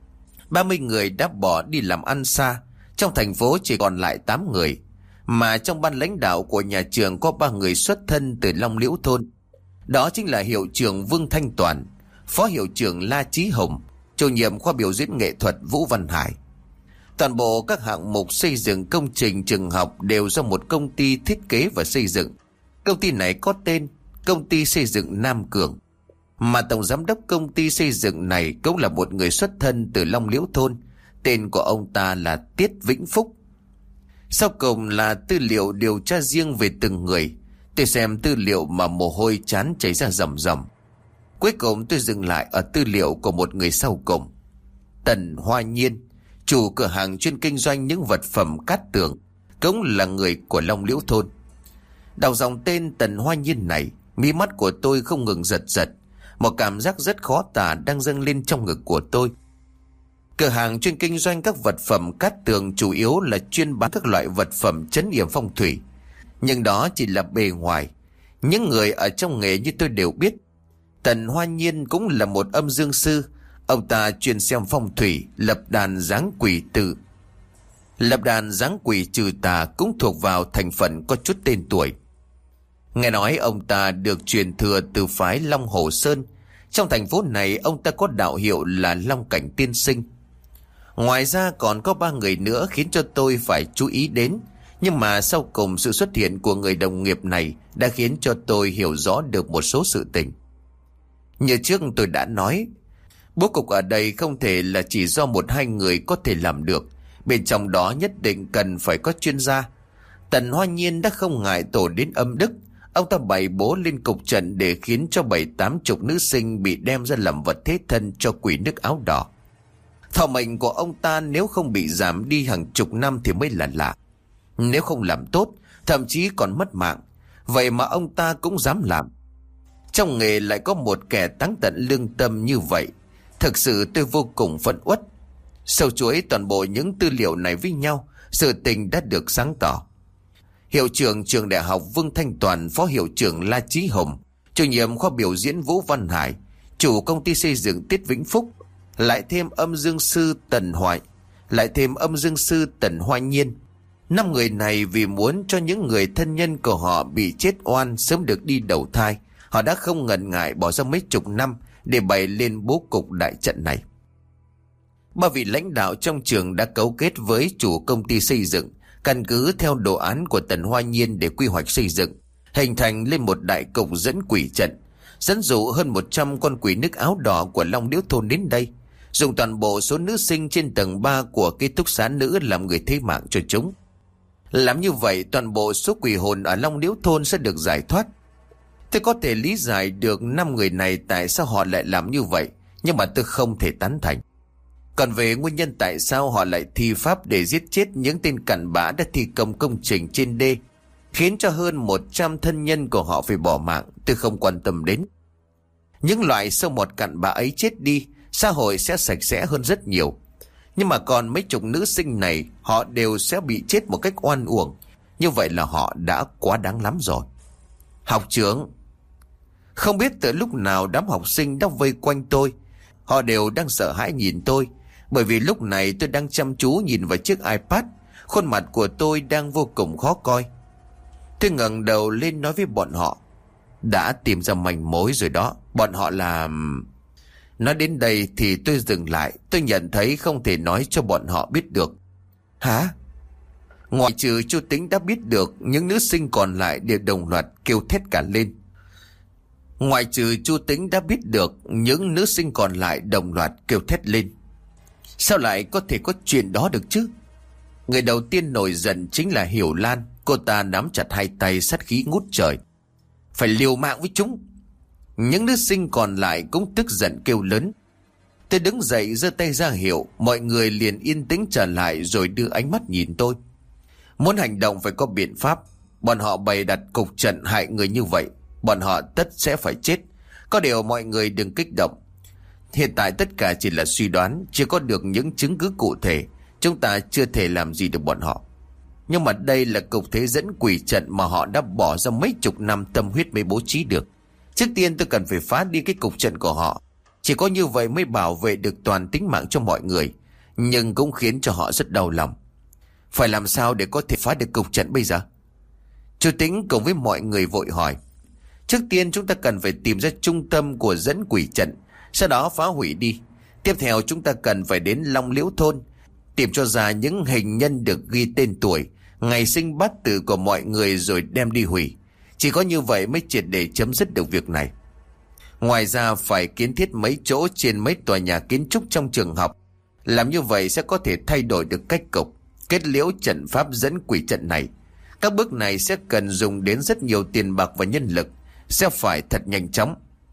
30 người đã bỏ đi làm ăn xa, trong thành phố chỉ còn lại 8 người. Mà trong ban lãnh đạo của nhà trường có 3 người xuất thân từ Long Liễu Thôn. Đó chính là hiệu trưởng Vương Thanh Toàn, phó hiệu trưởng La Chí Hồng, chủ nhiệm khoa biểu diễn nghệ thuật Vũ Văn Hải. Toàn bộ các hạng mục xây dựng công trình trường học đều do một công ty thiết kế và xây dựng. Công ty này có tên Công ty Xây dựng Nam Cường. Mà tổng giám đốc công ty xây dựng này cũng là một người xuất thân từ Long Liễu Thôn. Tên của ông ta là Tiết Vĩnh Phúc. Sau cùng là tư liệu điều tra riêng về từng người. Tôi xem tư liệu mà mồ hôi trán chảy ra ròng ròng. Cuối cùng tôi dừng lại ở tư liệu của một người sau cùng. Tần Hoa Nhiên, chủ cửa hàng chuyên kinh doanh những vật phẩm cát tường, cũng là người của Long Liễu Thôn. Đọc dòng tên Tần Hoa Nhiên này, mí mắt của tôi không ngừng giật giật. Một cảm giác rất khó tả đang dâng lên trong ngực của tôi. Cửa hàng chuyên kinh doanh các vật phẩm cát tường chủ yếu là chuyên bán các loại vật phẩm trấn yểm phong thủy. Nhưng đó chỉ là bề ngoài. Những người ở trong nghề như tôi đều biết, Tần Hoa Nhiên cũng là một âm dương sư. Ông ta chuyên xem phong thủy, lập đàn giáng quỷ tử. Lập đàn giáng quỷ trừ tà cũng thuộc vào thành phần có chút tên tuổi. Nghe nói ông ta được truyền thừa từ phái Long Hồ Sơn. Trong thành phố này ông ta có đạo hiệu là Long Cảnh Tiên Sinh. Ngoài ra còn có 3 người nữa khiến cho tôi phải chú ý đến. Nhưng mà sau cùng sự xuất hiện của người đồng nghiệp này đã khiến cho tôi hiểu rõ được một số sự tình. Như trước tôi đã nói, bố cục ở đây không thể là chỉ do 1-2 người có thể làm được. Bên trong đó nhất định cần phải có chuyên gia. Tần Hoa Nhiên đã không ngại tổ đến âm đức. Ông ta bày bố lên cục trận để khiến cho 70-80 nữ sinh bị đem ra làm vật thế thân cho quỷ nước áo đỏ. Thọ mệnh của ông ta nếu không bị giảm đi hàng chục năm thì mới là lạ. Nếu không làm tốt, thậm chí còn mất mạng. Vậy mà ông ta cũng dám làm. Trong nghề lại có một kẻ táng tận lương tâm như vậy. Thực sự tôi vô cùng phẫn uất. Sâu chuỗi toàn bộ những tư liệu này với nhau, sự tình đã được sáng tỏ. Hiệu trưởng trường đại học Vương Thanh Toàn, phó hiệu trưởng La Chí Hùng, chủ nhiệm khoa biểu diễn Vũ Văn Hải, chủ công ty xây dựng Tiết Vĩnh Phúc, lại thêm âm dương sư Tần Hoa Nhiên. 5 người này vì muốn cho những người thân nhân của họ bị chết oan sớm được đi đầu thai, họ đã không ngần ngại bỏ ra mấy chục năm để bày lên bố cục đại trận này. 3 vị lãnh đạo trong trường đã cấu kết với chủ công ty xây dựng, căn cứ theo đồ án của Tần Hoa Nhiên để quy hoạch xây dựng, hình thành lên một đại cục dẫn quỷ trận, dẫn dụ hơn 100 con quỷ nước áo đỏ của Long Liễu thôn đến đây, dùng toàn bộ số nữ sinh trên tầng 3 của ký túc xá nữ làm người thế mạng cho chúng. Làm như vậy toàn bộ số quỷ hồn ở Long Liễu thôn sẽ được giải thoát. Tôi có thể lý giải được 5 người này tại sao họ lại làm như vậy, nhưng mà tôi không thể tán thành. Còn về nguyên nhân tại sao họ lại thi pháp để giết chết những tên cặn bã đã thi công công trình trên đê, khiến cho hơn 100 thân nhân của họ phải bỏ mạng, tôi không quan tâm đến. Những loại sâu mọt cặn bã ấy chết đi, xã hội sẽ sạch sẽ hơn rất nhiều. Nhưng mà còn mấy chục nữ sinh này, họ đều sẽ bị chết một cách oan uổng. Như vậy là họ đã quá đáng lắm rồi. Học trưởng, không biết từ lúc nào đám học sinh đã vây quanh tôi. Họ đều đang sợ hãi nhìn tôi, bởi vì lúc này tôi đang chăm chú nhìn vào chiếc iPad. Khuôn mặt của tôi đang vô cùng khó coi. Tôi ngẩng đầu lên nói với bọn họ, đã tìm ra manh mối rồi đó. Bọn họ làm... Nói đến đây thì tôi dừng lại. Tôi nhận thấy không thể nói cho bọn họ biết được. Hả? Ngoại trừ chú Tính đã biết được, những nữ sinh còn lại đều đồng loạt kêu thét cả lên. Ngoại trừ chú Tính đã biết được, những nữ sinh còn lại đồng loạt kêu thét lên. Sao lại có thể có chuyện đó được chứ? Người đầu tiên nổi giận chính là Hiểu Lan. Cô ta nắm chặt hai tay, sát khí ngút trời. Phải liều mạng với chúng. Những nữ sinh còn lại cũng tức giận kêu lớn. Tôi đứng dậy giơ tay ra hiệu, mọi người liền yên tĩnh trở lại rồi đưa ánh mắt nhìn tôi. Muốn hành động phải có biện pháp. Bọn họ bày đặt cục trận hại người như vậy, bọn họ tất sẽ phải chết. Có điều mọi người đừng kích động. Hiện tại tất cả chỉ là suy đoán, chưa có được những chứng cứ cụ thể. Chúng ta chưa thể làm gì được bọn họ. Nhưng mà đây là cục thế dẫn quỷ trận mà họ đã bỏ ra mấy chục năm tâm huyết mới bố trí được. Trước tiên tôi cần phải phá đi cái cục trận của họ. Chỉ có như vậy mới bảo vệ được toàn tính mạng cho mọi người, nhưng cũng khiến cho họ rất đau lòng. Phải làm sao để có thể phá được cục trận bây giờ? Chú Tính cùng với mọi người vội hỏi. Trước tiên chúng ta cần phải tìm ra trung tâm của dẫn quỷ trận, sau đó phá hủy đi. Tiếp theo chúng ta cần phải đến Long Liễu thôn, tìm cho ra những hình nhân được ghi tên tuổi, ngày sinh bát tự của mọi người rồi đem đi hủy. Chỉ có như vậy mới triệt để chấm dứt được việc này. Ngoài ra phải kiến thiết mấy chỗ trên mấy tòa nhà kiến trúc trong trường học. Làm như vậy sẽ có thể thay đổi được cách cục, kết liễu trận pháp dẫn quỷ trận này. Các bước này sẽ cần dùng đến rất nhiều tiền bạc và nhân lực, sẽ phải thật nhanh chóng.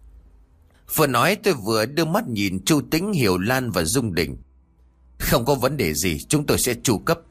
Vừa nói tôi vừa đưa mắt nhìn Chu Tĩnh, Hiểu Lan và Dung Đình. Không có vấn đề gì, chúng tôi sẽ chu cấp.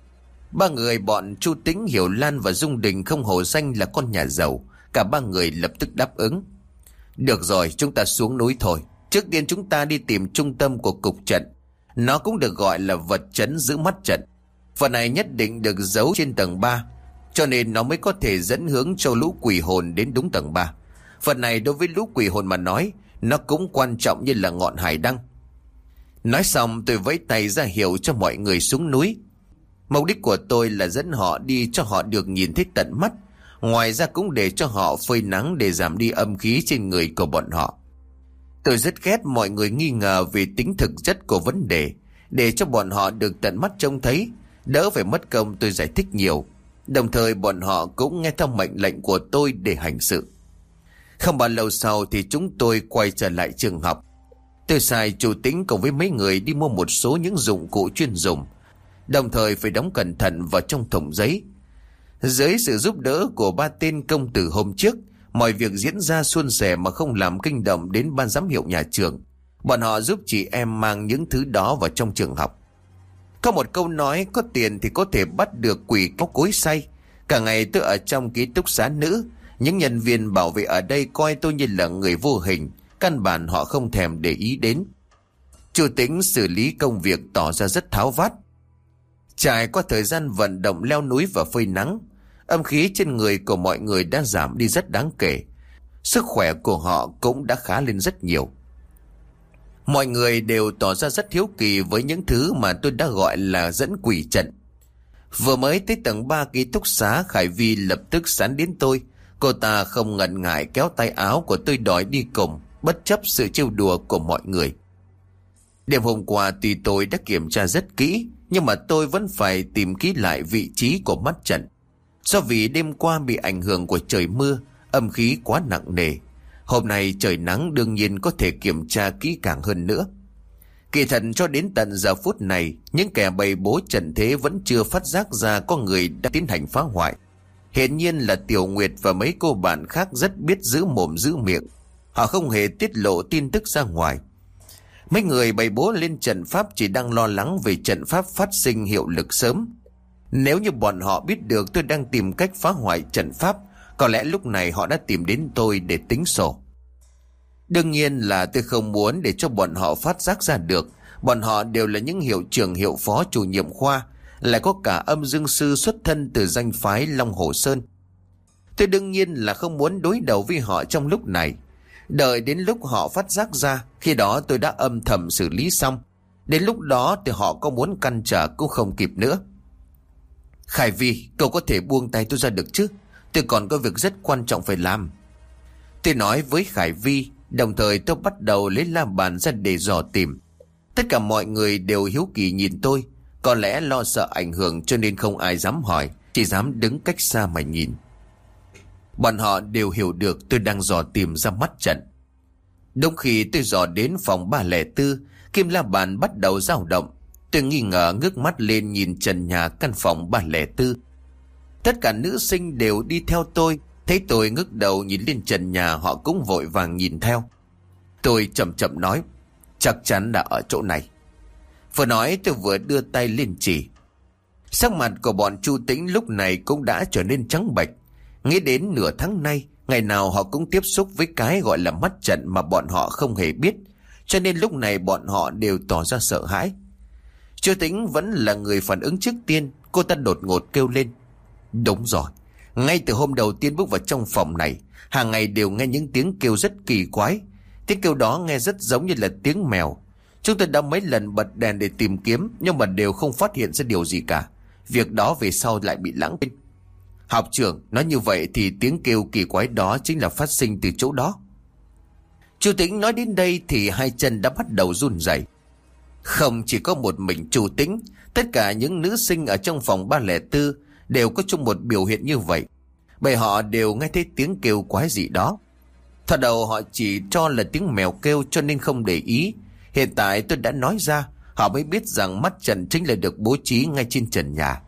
3 người bọn Chu Tĩnh, Hiểu Lan và Dung Đình không hổ danh là con nhà giàu. Cả 3 người lập tức đáp ứng. Được rồi, chúng ta xuống núi thôi. Trước tiên chúng ta đi tìm trung tâm của cục trận. Nó cũng được gọi là vật trấn giữ mắt trận. Phần này nhất định được giấu trên tầng 3, cho nên nó mới có thể dẫn hướng cho lũ quỷ hồn đến đúng tầng 3. Phần này đối với lũ quỷ hồn mà nói, nó cũng quan trọng như là ngọn hải đăng. Nói xong tôi vẫy tay ra hiệu cho mọi người xuống núi. Mục đích của tôi là dẫn họ đi cho họ được nhìn thấy tận mắt. Ngoài ra cũng để cho họ phơi nắng để giảm đi âm khí trên người của bọn họ. Tôi rất ghét mọi người nghi ngờ về tính thực chất của vấn đề, để cho bọn họ được tận mắt trông thấy, đỡ phải mất công tôi giải thích nhiều. Đồng thời bọn họ cũng nghe theo mệnh lệnh của tôi để hành sự. Không bao lâu sau thì chúng tôi quay trở lại trường học. Tôi sai Chủ Tĩnh cùng với mấy người đi mua một số những dụng cụ chuyên dùng, đồng thời phải đóng cẩn thận vào trong thùng giấy. Dưới sự giúp đỡ của ba tên công tử hôm trước, mọi việc diễn ra suôn sẻ mà không làm kinh động đến ban giám hiệu nhà trường. Bọn họ giúp chị em mang những thứ đó vào trong trường học. Có một câu nói, có tiền thì có thể bắt được quỷ có cối xay. Cả ngày tôi ở trong ký túc xá nữ, những nhân viên bảo vệ ở đây coi tôi như là người vô hình, căn bản họ không thèm để ý đến. Chủ Tĩnh xử lý công việc tỏ ra rất tháo vát. Trải qua thời gian vận động leo núi và phơi nắng, âm khí trên người của mọi người đã giảm đi rất đáng kể. Sức khỏe của họ cũng đã khá lên rất nhiều. Mọi người đều tỏ ra rất hiếu kỳ với những thứ mà tôi đã gọi là dẫn quỷ trận. Vừa mới tới tầng 3 ký túc xá, Khải Vi lập tức sán đến tôi. Cô ta không ngần ngại kéo tay áo của tôi đòi đi cùng, bất chấp sự trêu đùa của mọi người. Đêm hôm qua tuy tôi đã kiểm tra rất kỹ, nhưng mà tôi vẫn phải tìm kỹ lại vị trí của mắt trận. Do vì đêm qua bị ảnh hưởng của trời mưa, âm khí quá nặng nề. Hôm nay trời nắng đương nhiên có thể kiểm tra kỹ càng hơn nữa. Kỳ thật cho đến tận giờ phút này, những kẻ bày bố trận thế vẫn chưa phát giác ra có người đã tiến hành phá hoại. Hiển nhiên là Tiểu Nguyệt và mấy cô bạn khác rất biết giữ mồm giữ miệng. Họ không hề tiết lộ tin tức ra ngoài. Mấy người bày bố lên trận pháp chỉ đang lo lắng về trận pháp phát sinh hiệu lực sớm. Nếu như bọn họ biết được tôi đang tìm cách phá hoại trận pháp, có lẽ lúc này họ đã tìm đến tôi để tính sổ. Đương nhiên là tôi không muốn để cho bọn họ phát giác ra được. Bọn họ đều là những hiệu trưởng, hiệu phó, chủ nhiệm khoa, lại có cả âm dương sư xuất thân từ danh phái Long Hồ Sơn. Tôi đương nhiên là không muốn đối đầu với họ trong lúc này. Đợi đến lúc họ phát giác ra, khi đó tôi đã âm thầm xử lý xong. Đến lúc đó thì họ có muốn căn trở cũng không kịp nữa. Khải Vi, cậu có thể buông tay tôi ra được chứ? Tôi còn có việc rất quan trọng phải làm. Tôi nói với Khải Vi, đồng thời tôi bắt đầu lấy la bàn ra để dò tìm. Tất cả mọi người đều hiếu kỳ nhìn tôi. Có lẽ lo sợ ảnh hưởng cho nên không ai dám hỏi, chỉ dám đứng cách xa mà nhìn. Bọn họ đều hiểu được tôi đang dò tìm ra mắt trận. Đúng khi tôi dò đến phòng 304, kim la bàn bắt đầu dao động. Tôi nghi ngờ ngước mắt lên nhìn trần nhà căn phòng 304. Tất cả nữ sinh đều đi theo tôi. Thấy tôi ngước đầu nhìn lên trần nhà, họ cũng vội vàng nhìn theo. Tôi chậm chậm nói, chắc chắn đã ở chỗ này. Vừa nói tôi vừa đưa tay lên chỉ. Sắc mặt của bọn Chu Tĩnh lúc này cũng đã trở nên trắng bệch. Nghĩ đến nửa tháng nay, ngày nào họ cũng tiếp xúc với cái gọi là mắt trận mà bọn họ không hề biết, cho nên lúc này bọn họ đều tỏ ra sợ hãi. Chu Tĩnh vẫn là người phản ứng trước tiên. Cô ta đột ngột kêu lên, đúng rồi, ngay từ hôm đầu tiên bước vào trong phòng này, hàng ngày đều nghe những tiếng kêu rất kỳ quái. Tiếng kêu đó nghe rất giống như là tiếng mèo. Chúng tôi đã mấy lần bật đèn để tìm kiếm, nhưng mà đều không phát hiện ra điều gì cả. Việc đó về sau lại bị lãng quên. Học trưởng nói như vậy thì tiếng kêu kỳ quái đó chính là phát sinh từ chỗ đó. Chu Tĩnh nói đến đây thì hai chân đã bắt đầu run rẩy. Không chỉ có một mình Chu Tĩnh, tất cả những nữ sinh ở trong phòng 304 đều có chung một biểu hiện như vậy. Bởi họ đều nghe thấy tiếng kêu quái dị đó. Thoạt đầu họ chỉ cho là tiếng mèo kêu cho nên không để ý. Hiện tại tôi đã nói ra, họ mới biết rằng mắt trận chính là được bố trí ngay trên trần nhà.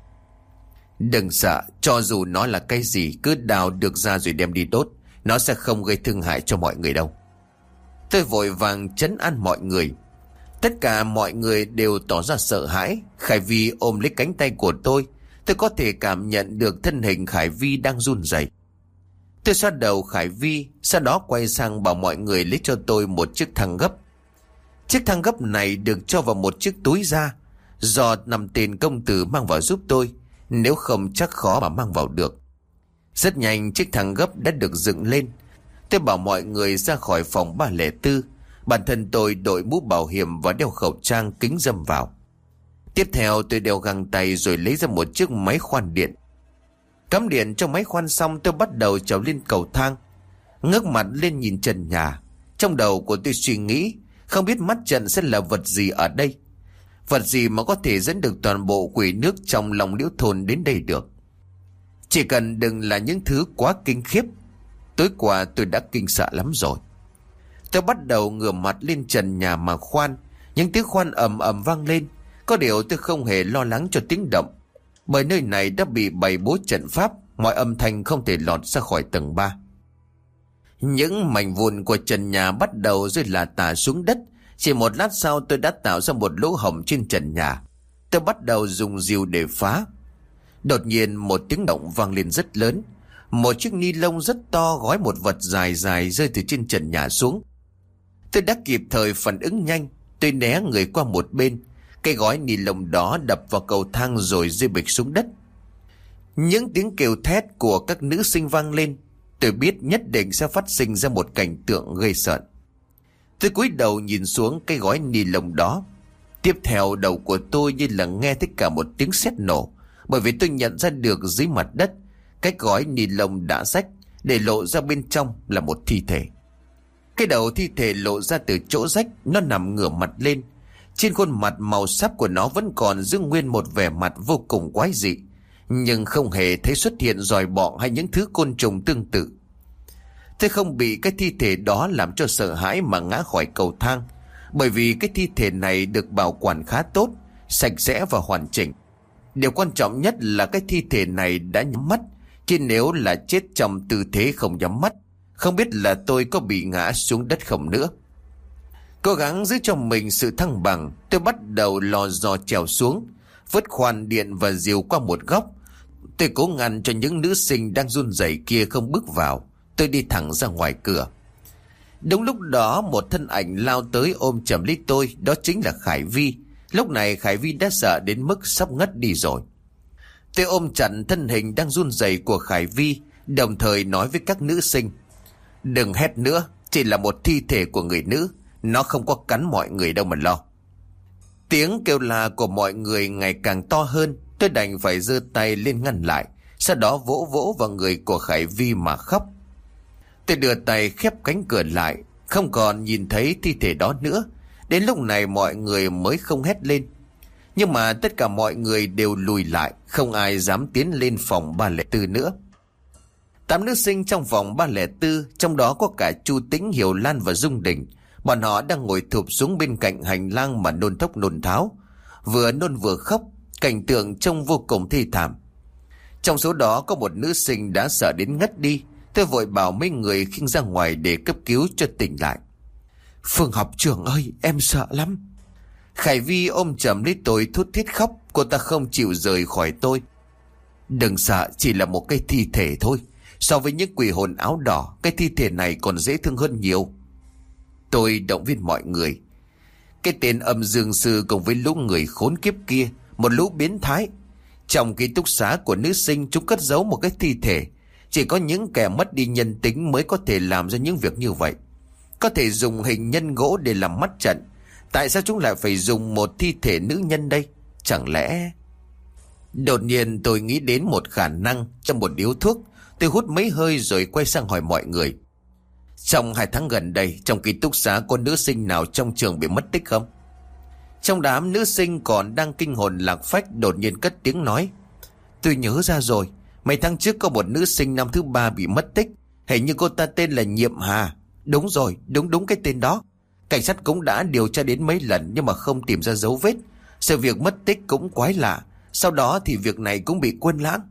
Đừng sợ, cho dù nó là cái gì cứ đào được ra rồi đem đi đốt, nó sẽ không gây thương hại cho mọi người đâu. Tôi vội vàng trấn an mọi người. Tất cả mọi người đều tỏ ra sợ hãi. Khải Vi ôm lấy cánh tay của tôi có thể cảm nhận được thân hình Khải Vi đang run rẩy. Tôi xoa đầu Khải Vi, sau đó quay sang bảo mọi người lấy cho tôi một chiếc thang gấp. Chiếc thang gấp này được cho vào một chiếc túi da, do 5 tên công tử mang vào giúp tôi, nếu không chắc khó mà mang vào được. Rất nhanh chiếc thang gấp đã được dựng lên. Tôi bảo mọi người ra khỏi phòng 304. Bản thân tôi đội mũ bảo hiểm và đeo khẩu trang kính râm vào. Tiếp theo tôi đeo găng tay rồi lấy ra một chiếc máy khoan điện. Cắm điện trong máy khoan xong, tôi bắt đầu trèo lên cầu thang. Ngước mặt lên nhìn trần nhà. Trong đầu của tôi suy nghĩ, không biết mắt trận sẽ là vật gì ở đây. Vật gì mà có thể dẫn được toàn bộ quỷ nước trong lòng Liễu thôn đến đây được. Chỉ cần đừng là những thứ quá kinh khiếp. Tối qua tôi đã kinh sợ lắm rồi. Tôi bắt đầu ngửa mặt lên trần nhà mà khoan. Những tiếng khoan ầm ầm vang lên. Có điều tôi không hề lo lắng cho tiếng động, bởi nơi này đã bị bày bố trận pháp. mọi âm thanh không thể lọt ra khỏi tầng 3. Những mảnh vụn của trần nhà bắt đầu rơi lả tả xuống đất. Chỉ một lát sau tôi đã tạo ra một lỗ hổng trên trần nhà. Tôi bắt đầu dùng rìu để phá. Đột nhiên một tiếng động vang lên rất lớn. Một chiếc ni lông rất to gói một vật dài dài rơi từ trên trần nhà xuống. Tôi đã kịp thời phản ứng nhanh. Tôi né người qua một bên. Cái gói ni lông đó đập vào cầu thang rồi rơi bịch xuống đất. Những tiếng kêu thét của các nữ sinh vang lên. Tôi biết nhất định sẽ phát sinh ra một cảnh tượng gây sợ. Tôi cúi đầu nhìn xuống cái gói ni lông đó. Tiếp theo đầu của tôi như là nghe thấy cả một tiếng sét nổ. Bởi vì tôi nhận ra được dưới mặt đất cái gói ni lông đã rách, để lộ ra bên trong là một thi thể. Cái đầu thi thể lộ ra từ chỗ rách. Nó nằm ngửa mặt lên. Trên khuôn mặt màu sáp của nó vẫn còn giữ nguyên một vẻ mặt vô cùng quái dị, nhưng không hề thấy xuất hiện giòi bọ hay những thứ côn trùng tương tự. Tôi không bị cái thi thể đó làm cho sợ hãi mà ngã khỏi cầu thang, bởi vì cái thi thể này được bảo quản khá tốt, sạch sẽ và hoàn chỉnh. Điều quan trọng nhất là cái thi thể này đã nhắm mắt, chứ nếu là chết trong tư thế không nhắm mắt, không biết là tôi có bị ngã xuống đất không nữa. Cố gắng giữ cho mình sự thăng bằng, tôi bắt đầu lò dò trèo xuống, vứt khoan điện và rìu qua một góc. Tôi cố ngăn cho những nữ sinh đang run rẩy kia không bước vào. Tôi đi thẳng ra ngoài cửa. Đúng lúc đó một thân ảnh lao tới ôm chầm lấy tôi. Đó chính là Khải Vi. Lúc này Khải Vi đã sợ đến mức sắp ngất đi rồi. Tôi ôm chặt thân hình đang run rẩy của Khải Vi, đồng thời nói với các nữ sinh: đừng hét nữa, chỉ là một thi thể của người nữ, nó không có cắn mọi người đâu mà lo. Tiếng kêu la của mọi người ngày càng to hơn. Tôi đành phải giơ tay lên ngăn lại, sau đó vỗ vỗ vào người của Khải Vi mà khóc. Tôi đưa tay khép cánh cửa lại, không còn nhìn thấy thi thể đó nữa. Đến lúc này mọi người mới không hét lên. Nhưng mà tất cả mọi người đều lùi lại, không ai dám tiến lên phòng 304 nữa. 8 nữ sinh trong phòng 304, trong đó có cả Chu Tĩnh, Hiểu Lan và Dung Đình. Bọn họ đang ngồi thụp xuống bên cạnh hành lang mà nôn thốc nôn tháo, vừa nôn vừa khóc. Cảnh tượng trông vô cùng thê thảm. Trong số đó có một nữ sinh đã sợ đến ngất đi. Tôi vội bảo mấy người khiêng ra ngoài để cấp cứu cho tỉnh lại. Phương học trưởng ơi, em sợ lắm. Khải Vi ôm chầm lấy tôi thút thít khóc. Cô ta không chịu rời khỏi tôi. Đừng sợ, chỉ là một cái thi thể thôi. So với những quỷ hồn áo đỏ, cái thi thể này còn dễ thương hơn nhiều. Tôi động viên mọi người. Cái tên Âm Dương Sư cùng với lũ người khốn kiếp kia, một lũ biến thái. Trong ký túc xá của nữ sinh, chúng cất giấu một cái thi thể. Chỉ có những kẻ mất đi nhân tính mới có thể làm ra những việc như vậy. Có thể dùng hình nhân gỗ để làm mắt trận. Tại sao chúng lại phải dùng một thi thể nữ nhân đây? Chẳng lẽ... Đột nhiên tôi nghĩ đến một khả năng. Trong một điếu thuốc, tôi hút mấy hơi rồi quay sang hỏi mọi người. Trong 2 tháng gần đây, trong ký túc xá có nữ sinh nào trong trường bị mất tích không? Trong đám nữ sinh còn đang kinh hồn lạc phách đột nhiên cất tiếng nói: tôi nhớ ra rồi, mấy tháng trước có một nữ sinh năm thứ 3 bị mất tích. Hình như cô ta tên là Nhiệm Hà. Đúng rồi, đúng cái tên đó. Cảnh sát cũng đã điều tra đến mấy lần nhưng mà không tìm ra dấu vết. Sự việc mất tích cũng quái lạ. Sau đó thì việc này cũng bị quên lãng.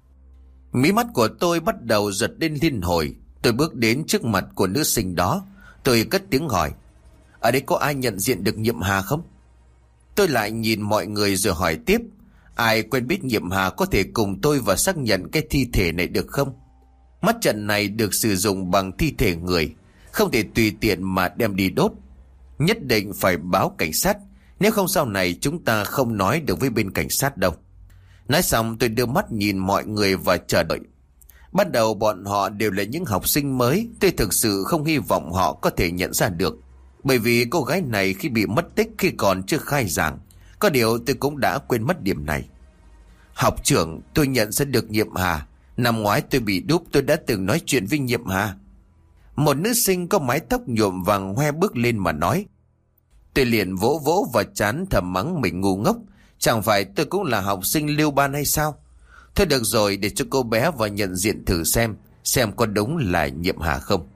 Mí mắt của tôi bắt đầu giật lên liên hồi. Tôi bước đến trước mặt của nữ sinh đó. Tôi cất tiếng hỏi: ở đây có ai nhận diện được Nhiệm Hà không? Tôi lại nhìn mọi người rồi hỏi tiếp: ai quen biết Nhiệm Hà có thể cùng tôi và xác nhận cái thi thể này được không? Mắt trận này được sử dụng bằng thi thể người, không thể tùy tiện mà đem đi đốt. Nhất định phải báo cảnh sát, nếu không sau này chúng ta không nói được với bên cảnh sát đâu. Nói xong tôi đưa mắt nhìn mọi người và chờ đợi. Ban đầu bọn họ đều là những học sinh mới. Tôi thực sự không hy vọng họ có thể nhận ra được, bởi vì cô gái này khi bị mất tích khi còn chưa khai giảng. Có điều tôi cũng đã quên mất điểm này. Học trưởng, tôi nhận ra được Nhiệm Hà. Năm ngoái tôi bị đúp, tôi đã từng nói chuyện với Nhiệm Hà. Một nữ sinh có mái tóc nhuộm vàng hoe bước lên mà nói. Tôi liền vỗ vỗ vào trán thầm mắng mình ngu ngốc. Chẳng phải tôi cũng là học sinh Lưu Ban hay sao? Thôi được rồi, để cho cô bé vào nhận diện thử xem có đúng là Nhiệm Hà không.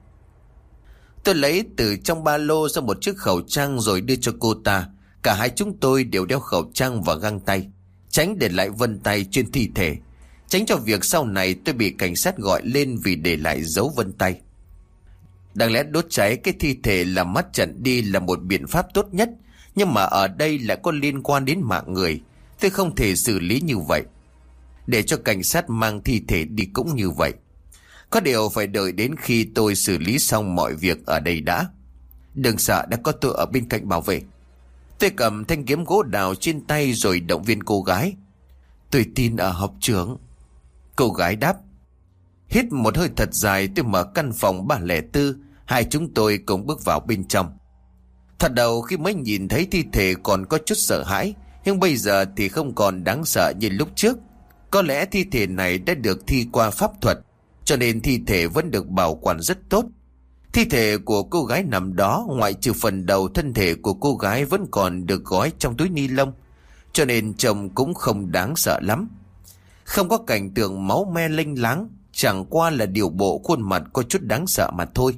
Tôi lấy từ trong ba lô ra một chiếc khẩu trang rồi đưa cho cô ta. Cả hai chúng tôi đều đeo khẩu trang và găng tay, tránh để lại vân tay trên thi thể. tránh cho việc sau này tôi bị cảnh sát gọi lên vì để lại dấu vân tay. Đáng lẽ đốt cháy cái thi thể làm mất trận đi là một biện pháp tốt nhất, nhưng mà ở đây lại có liên quan đến mạng người. Tôi không thể xử lý như vậy. Để cho cảnh sát mang thi thể đi cũng như vậy. Có điều phải đợi đến khi tôi xử lý xong mọi việc ở đây đã. Đừng sợ, đã có tôi ở bên cạnh bảo vệ. Tôi cầm thanh kiếm gỗ đào trên tay rồi động viên cô gái. Tôi tin ở học trưởng. Cô gái đáp. Hít một hơi thật dài, tôi mở căn phòng 304. Hai chúng tôi cùng bước vào bên trong. Thật đầu khi mới nhìn thấy thi thể còn có chút sợ hãi, nhưng bây giờ thì không còn đáng sợ như lúc trước. Có lẽ thi thể này đã được thi qua pháp thuật, cho nên thi thể vẫn được bảo quản rất tốt. Thi thể của cô gái nằm đó, ngoại trừ phần đầu thân thể của cô gái vẫn còn được gói trong túi ni lông, cho nên trông cũng không đáng sợ lắm. Không có cảnh tượng máu me lênh láng, chẳng qua là điều bộ khuôn mặt có chút đáng sợ mà thôi.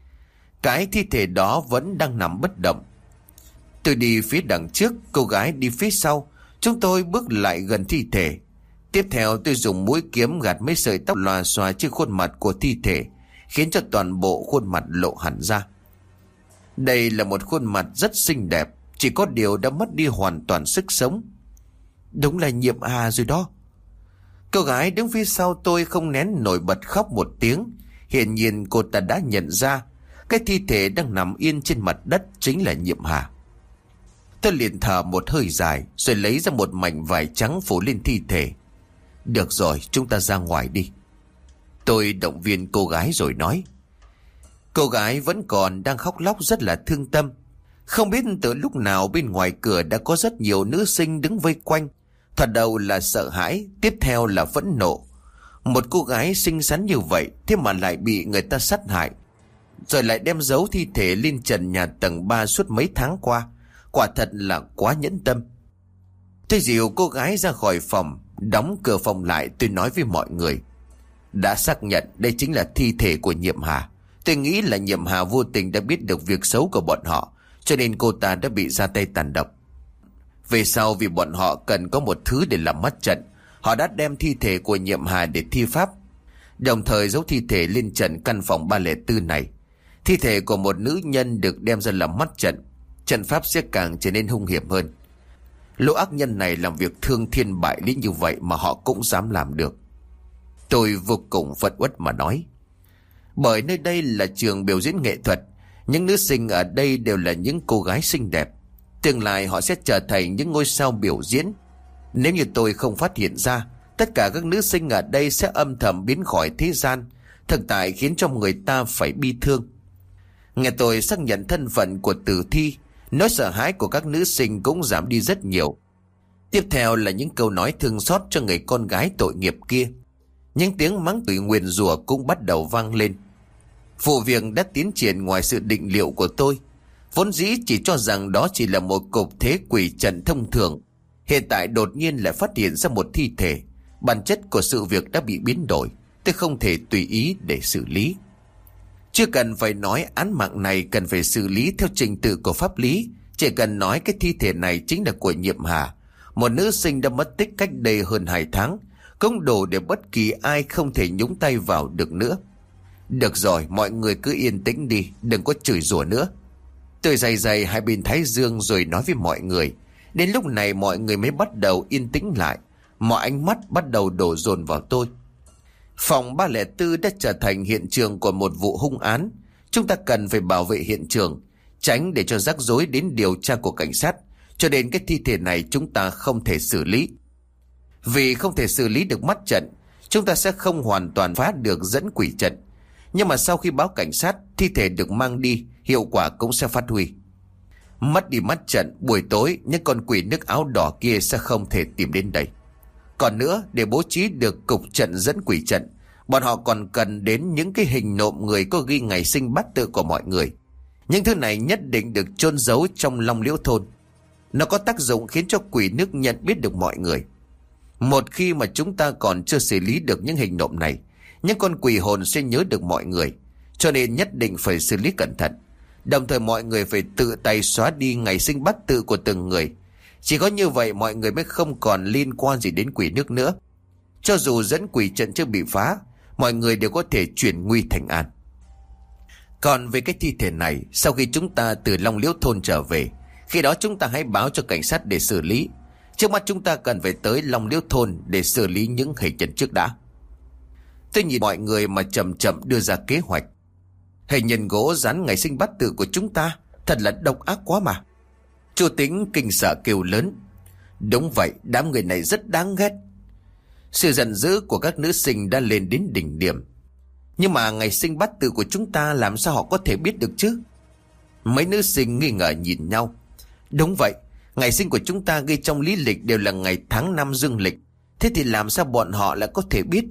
Cái thi thể đó vẫn đang nằm bất động. Tôi đi phía đằng trước, cô gái đi phía sau. Chúng tôi bước lại gần thi thể. Tiếp theo tôi dùng mũi kiếm gạt mấy sợi tóc lòa xòa trên khuôn mặt của thi thể, khiến cho toàn bộ khuôn mặt lộ hẳn ra. Đây là một khuôn mặt rất xinh đẹp, chỉ có điều đã mất đi hoàn toàn sức sống. Đúng là Nhiệm Hà rồi đó. Cô gái đứng phía sau tôi không nén nổi bật khóc một tiếng. Hiển nhiên cô ta đã nhận ra cái thi thể đang nằm yên trên mặt đất chính là Nhiệm Hà. Tôi liền thở một hơi dài rồi lấy ra một mảnh vải trắng phủ lên thi thể. Được rồi, chúng ta ra ngoài đi. Tôi động viên cô gái rồi nói. Cô gái vẫn còn đang khóc lóc rất là thương tâm. Không biết từ lúc nào bên ngoài cửa đã có rất nhiều nữ sinh đứng vây quanh. Thoạt đầu là sợ hãi, tiếp theo là phẫn nộ. Một cô gái xinh xắn như vậy, thế mà lại bị người ta sát hại, rồi lại đem giấu thi thể lên trần nhà tầng 3 suốt mấy tháng qua. Quả thật là quá nhẫn tâm. Tôi dìu cô gái ra khỏi phòng, đóng cửa phòng lại. Tôi nói với mọi người. Đã xác nhận đây chính là thi thể của Nhiệm Hà. Tôi nghĩ là Nhiệm Hà vô tình đã biết được việc xấu của bọn họ, cho nên cô ta đã bị ra tay tàn độc. Về sau vì bọn họ cần có một thứ để làm mất trận, họ đã đem thi thể của Nhiệm Hà để thi pháp, đồng thời giấu thi thể lên trần căn phòng 304 này. Thi thể của một nữ nhân được đem ra làm mất trận, trận pháp sẽ càng trở nên hung hiểm hơn. Lũ ác nhân này làm việc thương thiên bại lý như vậy mà họ cũng dám làm được. Tôi vô cùng phẫn uất mà nói. Bởi nơi đây là trường biểu diễn nghệ thuật, những nữ sinh ở đây đều là những cô gái xinh đẹp. Tương lai họ sẽ trở thành những ngôi sao biểu diễn. Nếu như tôi không phát hiện ra, tất cả các nữ sinh ở đây sẽ âm thầm biến khỏi thế gian, thực tại khiến cho người ta phải bi thương. Nghe tôi xác nhận thân phận của tử thi, nỗi sợ hãi của các nữ sinh cũng giảm đi rất nhiều. Tiếp theo là những câu nói thương xót cho người con gái tội nghiệp kia. Những tiếng mắng chửi nguyền rủa cũng bắt đầu vang lên. Vụ việc đã tiến triển ngoài sự định liệu của tôi. Vốn dĩ chỉ cho rằng đó chỉ là một cục thế quỷ trận thông thường, hiện tại đột nhiên lại phát hiện ra một thi thể. Bản chất của sự việc đã bị biến đổi. Tôi không thể tùy ý để xử lý. Chưa cần phải nói án mạng này cần phải xử lý theo trình tự của pháp lý. Chỉ cần nói cái thi thể này chính là của Nhiệm Hà, một nữ sinh đã mất tích cách đây hơn 2 tháng, cũng đủ để bất kỳ ai không thể nhúng tay vào được nữa. Được rồi, mọi người cứ yên tĩnh đi, đừng có chửi rủa nữa. Tôi giày giày hai bên thái dương rồi nói với mọi người. Đến lúc này mọi người mới bắt đầu yên tĩnh lại. Mọi ánh mắt bắt đầu đổ dồn vào tôi. Phòng 304 đã trở thành hiện trường của một vụ hung án. Chúng ta cần phải bảo vệ hiện trường, tránh để cho rắc rối đến điều tra của cảnh sát. Cho nên cái thi thể này chúng ta không thể xử lý. Vì không thể xử lý được mắt trận, chúng ta sẽ không hoàn toàn phá được dẫn quỷ trận. Nhưng mà sau khi báo cảnh sát, thi thể được mang đi, hiệu quả cũng sẽ phát huy. Mất đi mắt trận, buổi tối những con quỷ nước áo đỏ kia sẽ không thể tìm đến đây. Còn nữa, để bố trí được cục trận dẫn quỷ trận, bọn họ còn cần đến những cái hình nộm người có ghi ngày sinh bát tự của mọi người. Những thứ này nhất định được chôn giấu trong Long Liễu thôn. Nó có tác dụng khiến cho quỷ nước nhận biết được mọi người. Một khi mà chúng ta còn chưa xử lý được những hình nộm này, những con quỷ hồn sẽ nhớ được mọi người. Cho nên nhất định phải xử lý cẩn thận. Đồng thời mọi người phải tự tay xóa đi ngày sinh bát tự của từng người. Chỉ có như vậy mọi người mới không còn liên quan gì đến quỷ nước nữa. Cho dù dẫn quỷ trận chưa bị phá, mọi người đều có thể chuyển nguy thành an. Còn về cái thi thể này, sau khi chúng ta từ Long Liễu thôn trở về, khi đó chúng ta hãy báo cho cảnh sát để xử lý. Trước mắt chúng ta cần phải tới Long Liễu thôn để xử lý những hình nhân trước đã. Tôi nhìn mọi người mà chậm chậm đưa ra kế hoạch. Hình nhân gỗ dán ngày sinh bát tự của chúng ta thật là độc ác quá mà. Chu Tính kinh sợ kêu lớn. Đúng vậy, đám người này rất đáng ghét. Sự giận dữ của các nữ sinh đã lên đến đỉnh điểm. Nhưng mà ngày sinh bát tự của chúng ta làm sao họ có thể biết được chứ? Mấy nữ sinh nghi ngờ nhìn nhau. Đúng vậy, ngày sinh của chúng ta ghi trong lý lịch đều là ngày tháng năm dương lịch. Thế thì làm sao bọn họ lại có thể biết?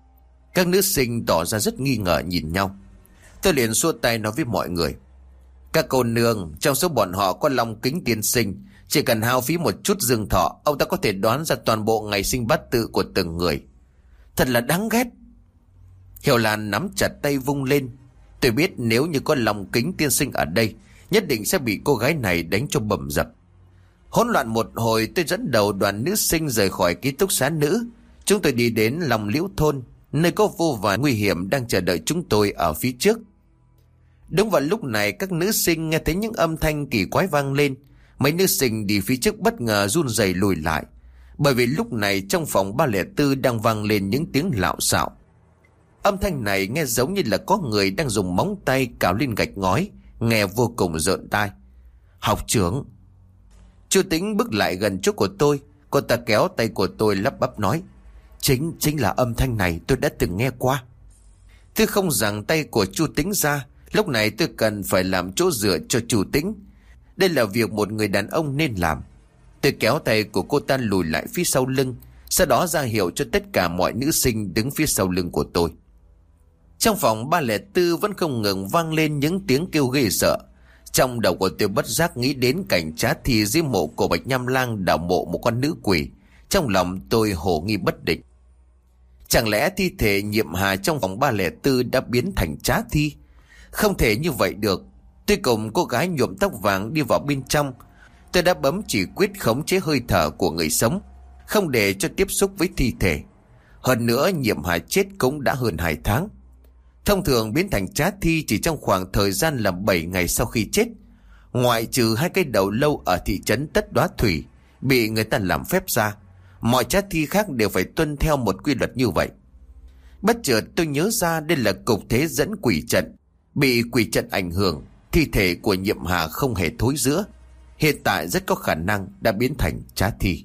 Các nữ sinh tỏ ra rất nghi ngờ nhìn nhau. Tôi liền xua tay nói với mọi người. Các cô nương, trong số bọn họ có Long Kính tiên sinh. Chỉ cần hao phí một chút dương thọ, ông ta có thể đoán ra toàn bộ ngày sinh bát tự của từng người. Thật là đáng ghét. Hiểu Lan nắm chặt tay vung lên. Tôi biết nếu như có Long Kính tiên sinh ở đây, nhất định sẽ bị cô gái này đánh cho bầm dập. Hỗn loạn một hồi, tôi dẫn đầu đoàn nữ sinh rời khỏi ký túc xá nữ. Chúng tôi đi đến Long Liễu thôn, nơi có vô vàn nguy hiểm đang chờ đợi chúng tôi ở phía trước. Đúng vào lúc này, các nữ sinh nghe thấy những âm thanh kỳ quái vang lên. Mấy nữ sinh đi phía trước bất ngờ run rẩy lùi lại, bởi vì lúc này trong phòng 304 đang vang lên những tiếng lạo xạo. Âm thanh này nghe giống như là có người đang dùng móng tay cào lên gạch ngói, nghe vô cùng rợn tai. Học trưởng. Chu Tính bước lại gần chỗ của tôi. Cô ta kéo tay của tôi lắp bắp nói. Chính là âm thanh này, tôi đã từng nghe qua. Tôi không giằng tay của Chu Tính ra. Lúc này tôi cần phải làm chỗ dựa cho Chu Tính. Đây là việc một người đàn ông nên làm. Tôi kéo tay của cô ta lùi lại phía sau lưng, sau đó ra hiệu cho tất cả mọi nữ sinh đứng phía sau lưng của tôi. Trong phòng 304 vẫn không ngừng vang lên những tiếng kêu ghê sợ. Trong đầu của tôi bất giác nghĩ đến cảnh trá thi dưới mộ của Bạch Nham Lang đào mộ một con nữ quỷ. Trong lòng tôi hồ nghi bất định. Chẳng lẽ thi thể Nhiệm Hà trong phòng 304 đã biến thành trá thi? Không thể như vậy được. Tôi cùng cô gái nhuộm tóc vàng đi vào bên trong. Tôi đã bấm chỉ quyết khống chế hơi thở của người sống, không để cho tiếp xúc với thi thể. Hơn nữa Nhiệm Hà chết cũng đã hơn 2 tháng. Thông thường biến thành trá thi chỉ trong khoảng thời gian là 7 ngày sau khi chết. Ngoại trừ 2 cái đầu lâu ở thị trấn Tất Đóa Thủy bị người ta làm phép ra, mọi trá thi khác đều phải tuân theo một quy luật như vậy. Bất chợt tôi nhớ ra đây là cục thế dẫn quỷ trận. Bị quỷ trận ảnh hưởng, thi thể của Nhiệm Hà không hề thối rữa, hiện tại rất có khả năng đã biến thành trá thi.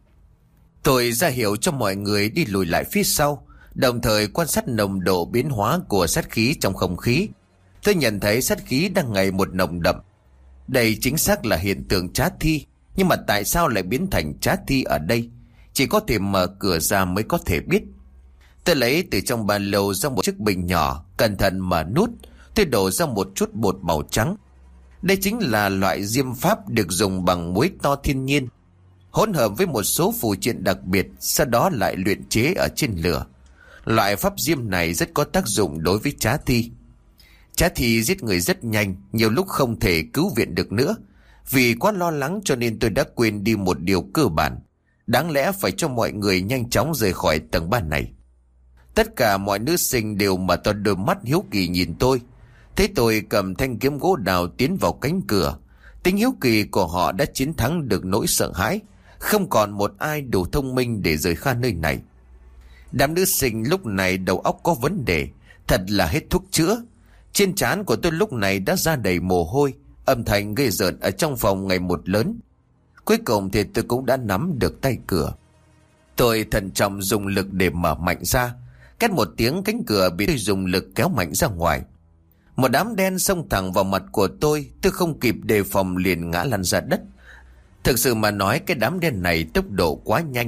Tôi ra hiệu cho mọi người đi lùi lại phía sau, đồng thời quan sát nồng độ biến hóa của sát khí trong không khí. Tôi nhận thấy sát khí đang ngày một nồng đậm. Đây chính xác là hiện tượng trá thi, nhưng mà tại sao lại biến thành trá thi ở đây? Chỉ có thể mở cửa ra mới có thể biết. Tôi lấy từ trong ba lô ra một chiếc bình nhỏ, cẩn thận mở nút. Tôi đổ ra một chút bột màu trắng. Đây chính là loại diêm pháp được dùng bằng muối to thiên nhiên, hỗn hợp với một số phụ triện đặc biệt, sau đó lại luyện chế ở trên lửa. Loại pháp diêm này rất có tác dụng đối với trá thi. Trá thi giết người rất nhanh, nhiều lúc không thể cứu viện được nữa. Vì quá lo lắng cho nên tôi đã quên đi một điều cơ bản. Đáng lẽ phải cho mọi người nhanh chóng rời khỏi tầng 3 này. Tất cả mọi nữ sinh đều mở to đôi mắt hiếu kỳ nhìn tôi. Thấy tôi cầm thanh kiếm gỗ đào tiến vào cánh cửa, tính hiếu kỳ của họ đã chiến thắng được nỗi sợ hãi. Không còn một ai đủ thông minh để rời khỏi nơi này. Đám nữ sinh lúc này đầu óc có vấn đề, thật là hết thuốc chữa. Trên trán của tôi lúc này đã ra đầy mồ hôi, âm thanh ghê rợn ở trong phòng ngày một lớn. Cuối cùng thì tôi cũng đã nắm được tay cửa. Tôi thận trọng dùng lực để mở mạnh ra. Két một tiếng, cánh cửa bị tôi dùng lực kéo mạnh ra ngoài. Một đám đen xông thẳng vào mặt của tôi không kịp đề phòng liền ngã lăn ra đất. Thực sự mà nói, cái đám đen này tốc độ quá nhanh.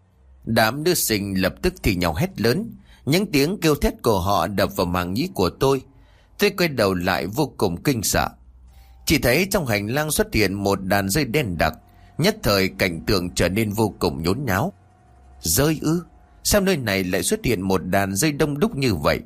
Đám nữ sinh lập tức thì nhau hét lớn. Những tiếng kêu thét của họ đập vào màng nhĩ của tôi. Tôi quay đầu lại vô cùng kinh sợ. Chỉ thấy trong hành lang xuất hiện một đàn dây đen đặc. Nhất thời cảnh tượng trở nên vô cùng nhốn nháo. Dơi ư? Sao nơi này lại xuất hiện một đàn dây đông đúc như vậy?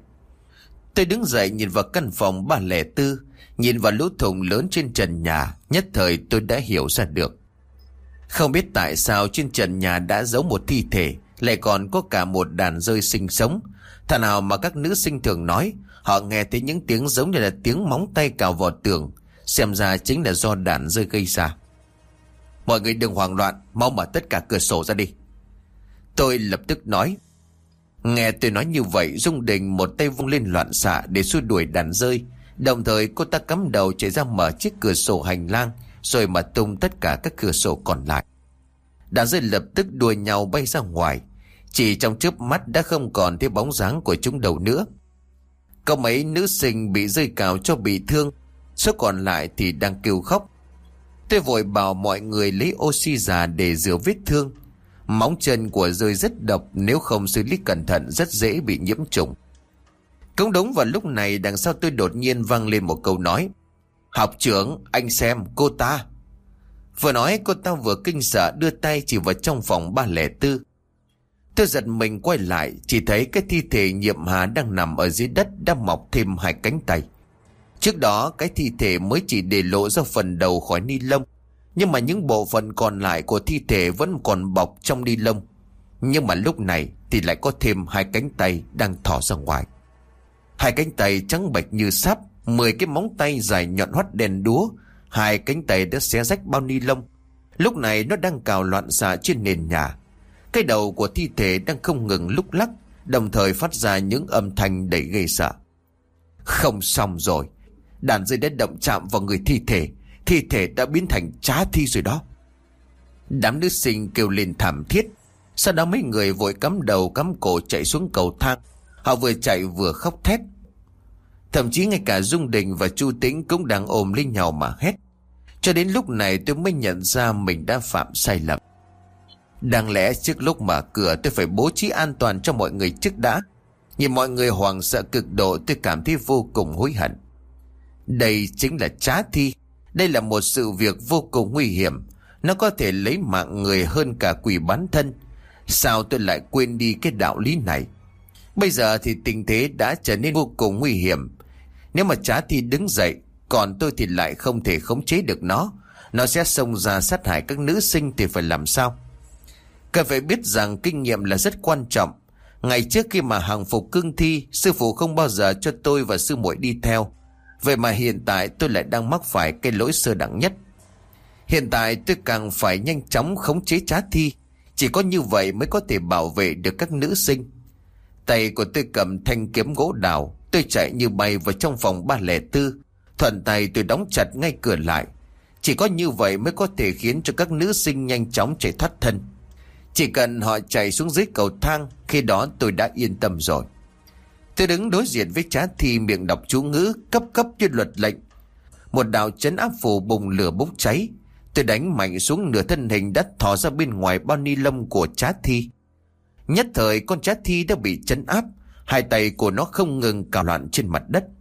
Tôi đứng dậy nhìn vào căn phòng 304, nhìn vào lỗ thủng lớn trên trần nhà. Nhất thời tôi đã hiểu ra được. Không biết tại sao trên trần nhà đã giấu một thi thể, Lại còn có cả một đàn dơi sinh sống. Thà nào mà các nữ sinh thường nói họ nghe thấy những tiếng giống như là tiếng móng tay cào vào tường. Xem ra chính là do đàn dơi gây ra. Mọi người đừng hoảng loạn, mau mở tất cả cửa sổ ra đi. Tôi lập tức nói. Nghe tôi nói như vậy, Dung Đình một tay vung lên loạn xạ để xua đuổi đàn dơi. Đồng thời cô ta cắm đầu chạy ra mở chiếc cửa sổ hành lang, rồi mà tung tất cả các cửa sổ còn lại. Đàn dơi lập tức đua nhau bay ra ngoài. Chỉ trong chớp mắt đã không còn thấy bóng dáng của chúng đâu nữa. Có mấy nữ sinh bị dơi cào cho bị thương, số còn lại thì đang kêu khóc. Tôi vội bảo mọi người lấy oxy già để rửa vết thương. Móng chân của dơi rất độc, nếu không xử lý cẩn thận rất dễ bị nhiễm trùng. Cũng đúng vào lúc này, đằng sau tôi đột nhiên vang lên một câu nói. Học trưởng, anh xem cô ta. Vừa nói cô ta vừa kinh sợ đưa tay chỉ vào trong phòng 304. Tôi giật mình quay lại, chỉ thấy cái thi thể Nhiệm Hà đang nằm ở dưới đất đã mọc thêm 2 cánh tay. Trước đó cái thi thể mới chỉ để lộ ra phần đầu khỏi ni lông, nhưng mà những bộ phận còn lại của thi thể vẫn còn bọc trong ni lông. Nhưng mà lúc này thì lại có thêm 2 cánh tay đang thò ra ngoài. 2 cánh tay trắng bệch như sáp, 10 cái móng tay dài nhọn hoắt đen đúa. 2 cánh tay đã xé rách bao ni lông. Lúc này nó đang cào loạn xạ trên nền nhà. Cái đầu của thi thể đang không ngừng lúc lắc, đồng thời phát ra những âm thanh đầy ghê sợ. Không xong rồi, đàn dơi đã động chạm vào người thi thể. Thi thể đã biến thành trá thi rồi đó. Đám nữ sinh kêu lên thảm thiết. Sau đó mấy người vội cắm đầu cắm cổ chạy xuống cầu thang. Họ vừa chạy vừa khóc thét. Thậm chí ngay cả Dung Đình và Chu Tĩnh cũng đang ôm lấy nhau mà hét. Cho đến lúc này tôi mới nhận ra mình đã phạm sai lầm. Đáng lẽ trước lúc mở cửa tôi phải bố trí an toàn cho mọi người trước đã. Nhìn mọi người hoảng sợ cực độ, tôi cảm thấy vô cùng hối hận. Đây chính là trá thi. Đây là một sự việc vô cùng nguy hiểm. Nó có thể lấy mạng người hơn cả quỷ bán thân. Sao tôi lại quên đi cái đạo lý này? Bây giờ thì tình thế đã trở nên vô cùng nguy hiểm. Nếu mà trá thi đứng dậy, còn tôi thì lại không thể khống chế được nó. Nó sẽ xông ra sát hại các nữ sinh thì phải làm sao? Cần phải biết rằng kinh nghiệm là rất quan trọng. Ngày trước khi mà hàng phục cương thi, sư phụ không bao giờ cho tôi và sư muội đi theo. Vậy mà hiện tại tôi lại đang mắc phải cái lỗi sơ đẳng nhất. Hiện tại tôi càng phải nhanh chóng khống chế trá thi. Chỉ có như vậy mới có thể bảo vệ được các nữ sinh. Tay của tôi cầm thanh kiếm gỗ đào. Tôi chạy như bay vào trong phòng 304. Thuận tay tôi đóng chặt ngay cửa lại. Chỉ có như vậy mới có thể khiến cho các nữ sinh nhanh chóng chạy thoát thân. Chỉ cần họ chạy xuống dưới cầu thang, khi đó tôi đã yên tâm rồi. Tôi đứng đối diện với trá thi, miệng đọc chú ngữ cấp cấp như luật lệnh. Một đạo trấn áp phù bùng lửa bốc cháy. Tôi đánh mạnh xuống, nửa thân hình đã thò ra bên ngoài bao ni lông của trá thi. Nhất thời con trá thi đã bị trấn áp. 2 tay của nó không ngừng cào loạn trên mặt đất.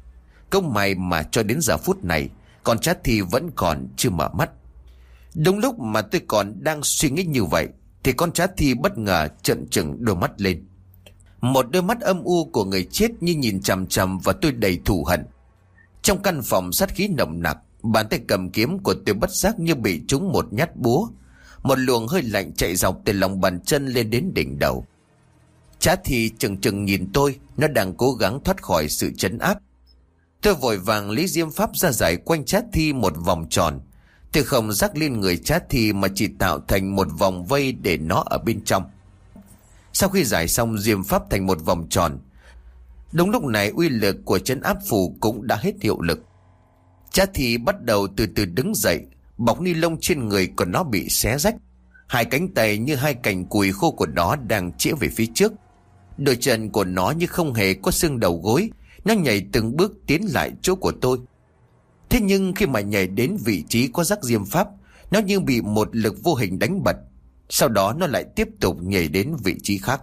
Công may mà cho đến giờ phút này con trá thi vẫn còn chưa mở mắt. Đúng lúc mà tôi còn đang suy nghĩ như vậy thì con trá thi bất ngờ trợn trừng đôi mắt lên. Một đôi mắt âm u của người chết như nhìn chằm chằm vào tôi đầy thù hận. Trong căn phòng sát khí nồng nặc, bàn tay cầm kiếm của tôi bất giác như bị trúng một nhát búa. Một luồng hơi lạnh chạy dọc từ lòng bàn chân lên đến đỉnh đầu. Trá thi chừng chừng nhìn tôi, nó đang cố gắng thoát khỏi sự trấn áp. Tôi vội vàng lấy diêm pháp ra giải quanh trá thi một vòng tròn. Tôi không rắc lên người trá thi mà chỉ tạo thành một vòng vây để nó ở bên trong. Sau khi giải xong diêm pháp thành một vòng tròn, đúng lúc này uy lực của trấn áp phù cũng đã hết hiệu lực. Trá thi bắt đầu từ từ đứng dậy. Bọc ni lông trên người của nó bị xé rách. 2 cánh tay như 2 cành cùi khô của nó đang chĩa về phía trước. Đôi chân của nó như không hề có xương đầu gối. Nó nhảy từng bước tiến lại chỗ của tôi. Thế nhưng khi mà nhảy đến vị trí có rắc diêm pháp, nó như bị một lực vô hình đánh bật. Sau đó nó lại tiếp tục nhảy đến vị trí khác.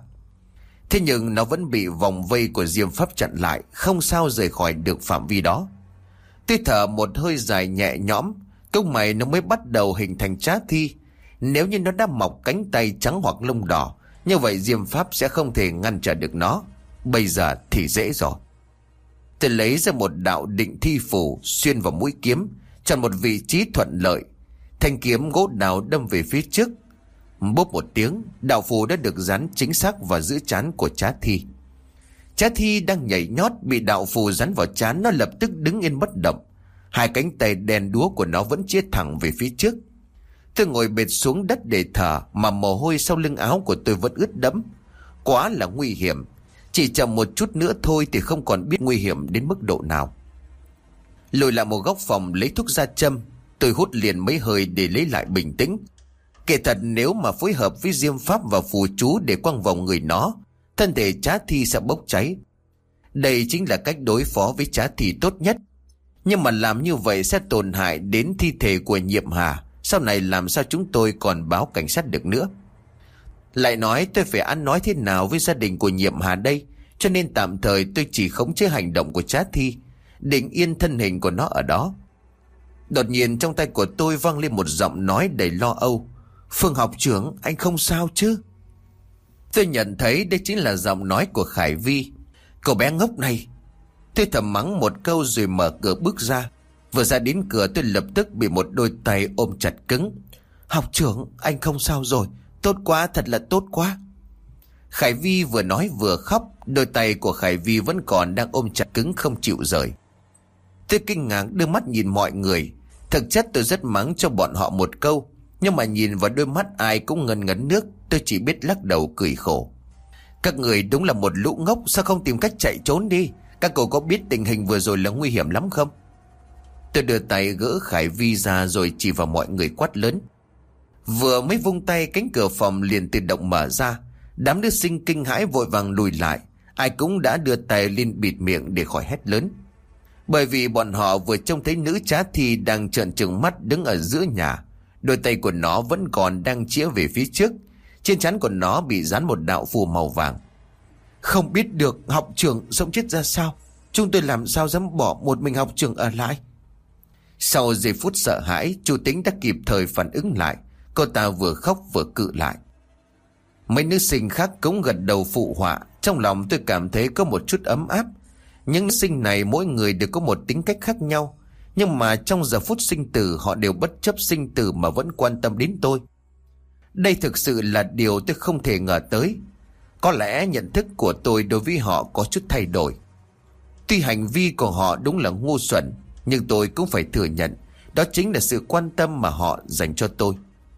Thế nhưng nó vẫn bị vòng vây của diêm pháp chặn lại, không sao rời khỏi được phạm vi đó. Tôi thở một hơi dài nhẹ nhõm. Công mày nó mới bắt đầu hình thành trá thi. Nếu như nó đã mọc cánh tay trắng hoặc lông đỏ, như vậy diêm pháp sẽ không thể ngăn trở được nó. Bây giờ thì dễ rồi. Tôi lấy ra một đạo định thi phủ xuyên vào mũi kiếm, chọn một vị trí thuận lợi. Thanh kiếm gỗ đào đâm về phía trước. Bốp một tiếng, đạo phù đã được dán chính xác vào giữa trán của Trá Thi. Trá Thi đang nhảy nhót, bị đạo phù dán vào trán, nó lập tức đứng yên bất động. Hai cánh tay đen đúa của nó vẫn chĩa thẳng về phía trước. Tôi ngồi bệt xuống đất để thở, mà mồ hôi sau lưng áo của tôi vẫn ướt đẫm. Quá là nguy hiểm. Chỉ chậm một chút nữa thôi thì không còn biết nguy hiểm đến mức độ nào. Lùi lại một góc phòng lấy thuốc ra châm. Tôi hút liền mấy hơi để lấy lại bình tĩnh. Kể thật, nếu mà phối hợp với diêm pháp và phù chú để quăng vào người nó, thân thể Trá Thi sẽ bốc cháy. Đây chính là cách đối phó với Trá Thi tốt nhất. Nhưng mà làm như vậy sẽ tổn hại đến thi thể của Nhiệm Hà. Sau này làm sao chúng tôi còn báo cảnh sát được nữa? Lại nói tôi phải ăn nói thế nào với gia đình của Nhiệm Hà đây? Cho nên tạm thời tôi chỉ khống chế hành động của Trá Thi, định yên thân hình của nó ở đó. Đột nhiên trong tay của tôi vang lên một giọng nói đầy lo âu. Phương học trưởng, anh không sao chứ? Tôi nhận thấy đây chính là giọng nói của Khải Vi. Cậu bé ngốc này! Tôi thầm mắng một câu rồi mở cửa bước ra. Vừa ra đến cửa tôi lập tức bị một đôi tay ôm chặt cứng. Học trưởng, anh không sao rồi. Tốt quá, thật là tốt quá. Khải Vi vừa nói vừa khóc. Đôi tay của Khải Vi vẫn còn đang ôm chặt cứng không chịu rời. Tôi kinh ngạc đưa mắt nhìn mọi người. Thực chất tôi rất mắng cho bọn họ một câu, nhưng mà nhìn vào đôi mắt ai cũng ngấn ngấn nước, tôi chỉ biết lắc đầu cười khổ. Các người đúng là một lũ ngốc, sao không tìm cách chạy trốn đi? Các cậu có biết tình hình vừa rồi là nguy hiểm lắm không? Tôi đưa tay gỡ Khải Vi ra rồi chỉ vào mọi người quát lớn. Vừa mới vung tay, cánh cửa phòng liền tự động mở ra. Đám nữ sinh kinh hãi vội vàng lùi lại. Ai cũng đã đưa tay lên bịt miệng để khỏi hét lớn. Bởi vì bọn họ vừa trông thấy nữ Trá Thi đang trợn trừng mắt đứng ở giữa nhà. Đôi tay của nó vẫn còn đang chĩa về phía trước. Trên trán của nó bị dán một đạo phù màu vàng. Không biết được học trưởng sống chết ra sao. Chúng tôi làm sao dám bỏ một mình học trưởng ở lại. Sau giây phút sợ hãi, chú Tính đã kịp thời phản ứng lại. Cô ta vừa khóc vừa cự lại. Mấy nữ sinh khác cũng gật đầu phụ họa. Trong lòng tôi cảm thấy có một chút ấm áp. Những nữ sinh này mỗi người đều có một tính cách khác nhau. Nhưng mà trong giờ phút sinh tử, họ đều bất chấp sinh tử mà vẫn quan tâm đến tôi. Đây thực sự là điều tôi không thể ngờ tới. Có lẽ nhận thức của tôi đối với họ có chút thay đổi. Tuy hành vi của họ đúng là ngu xuẩn, nhưng tôi cũng phải thừa nhận đó chính là sự quan tâm mà họ dành cho tôi.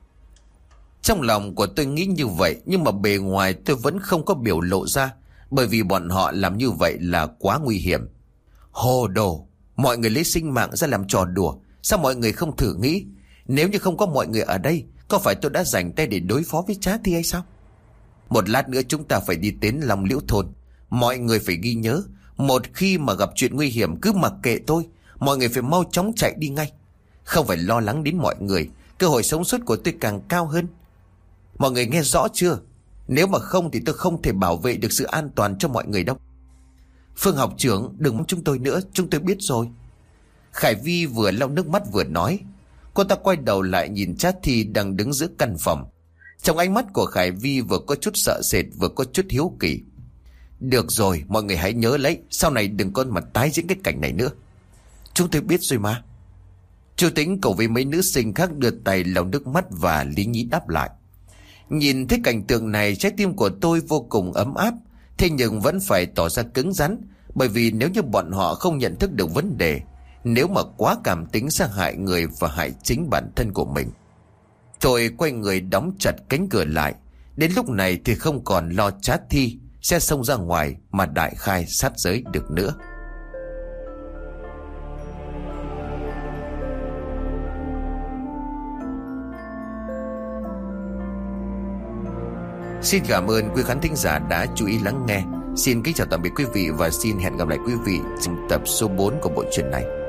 Trong lòng của tôi nghĩ như vậy, nhưng mà bề ngoài tôi vẫn không có biểu lộ ra, bởi vì bọn họ làm như vậy là quá nguy hiểm. Hồ đồ! Mọi người lấy sinh mạng ra làm trò đùa. Sao mọi người không thử nghĩ, nếu như không có mọi người ở đây, có phải tôi đã rảnh tay để đối phó với Trá Thi hay sao? Một lát nữa chúng ta phải đi đến Long Liễu thôn. Mọi người phải ghi nhớ, một khi mà gặp chuyện nguy hiểm cứ mặc kệ tôi. Mọi người phải mau chóng chạy đi ngay. Không phải lo lắng đến mọi người. Cơ hội sống sót của tôi càng cao hơn. Mọi người nghe rõ chưa? Nếu mà không thì tôi không thể bảo vệ được sự an toàn cho mọi người đâu. Phương học trưởng, đừng mong chúng tôi nữa, chúng tôi biết rồi. Khải Vi vừa lau nước mắt vừa nói. Cô ta quay đầu lại nhìn Trá Thi đang đứng giữa căn phòng. Trong ánh mắt của Khải Vi vừa có chút sợ sệt vừa có chút hiếu kỳ. Được rồi, mọi người hãy nhớ lấy, sau này đừng có mà tái diễn cái cảnh này nữa. Chúng tôi biết rồi mà. Chú Tính cùng với mấy nữ sinh khác đưa tay lau nước mắt và lý nhí đáp lại. Nhìn thấy cảnh tượng này, trái tim của tôi vô cùng ấm áp. Thế nhưng vẫn phải tỏ ra cứng rắn, bởi vì nếu như bọn họ không nhận thức được vấn đề, nếu mà quá cảm tính sẽ hại người và hại chính bản thân của mình. Tôi quay người đóng chặt cánh cửa lại. Đến lúc này thì không còn lo Trá Thi sẽ xông ra ngoài mà đại khai sát giới được nữa. Xin cảm ơn quý khán thính giả đã chú ý lắng nghe. Xin kính chào tạm biệt quý vị và xin hẹn gặp lại quý vị trong tập số 4 của bộ truyện này.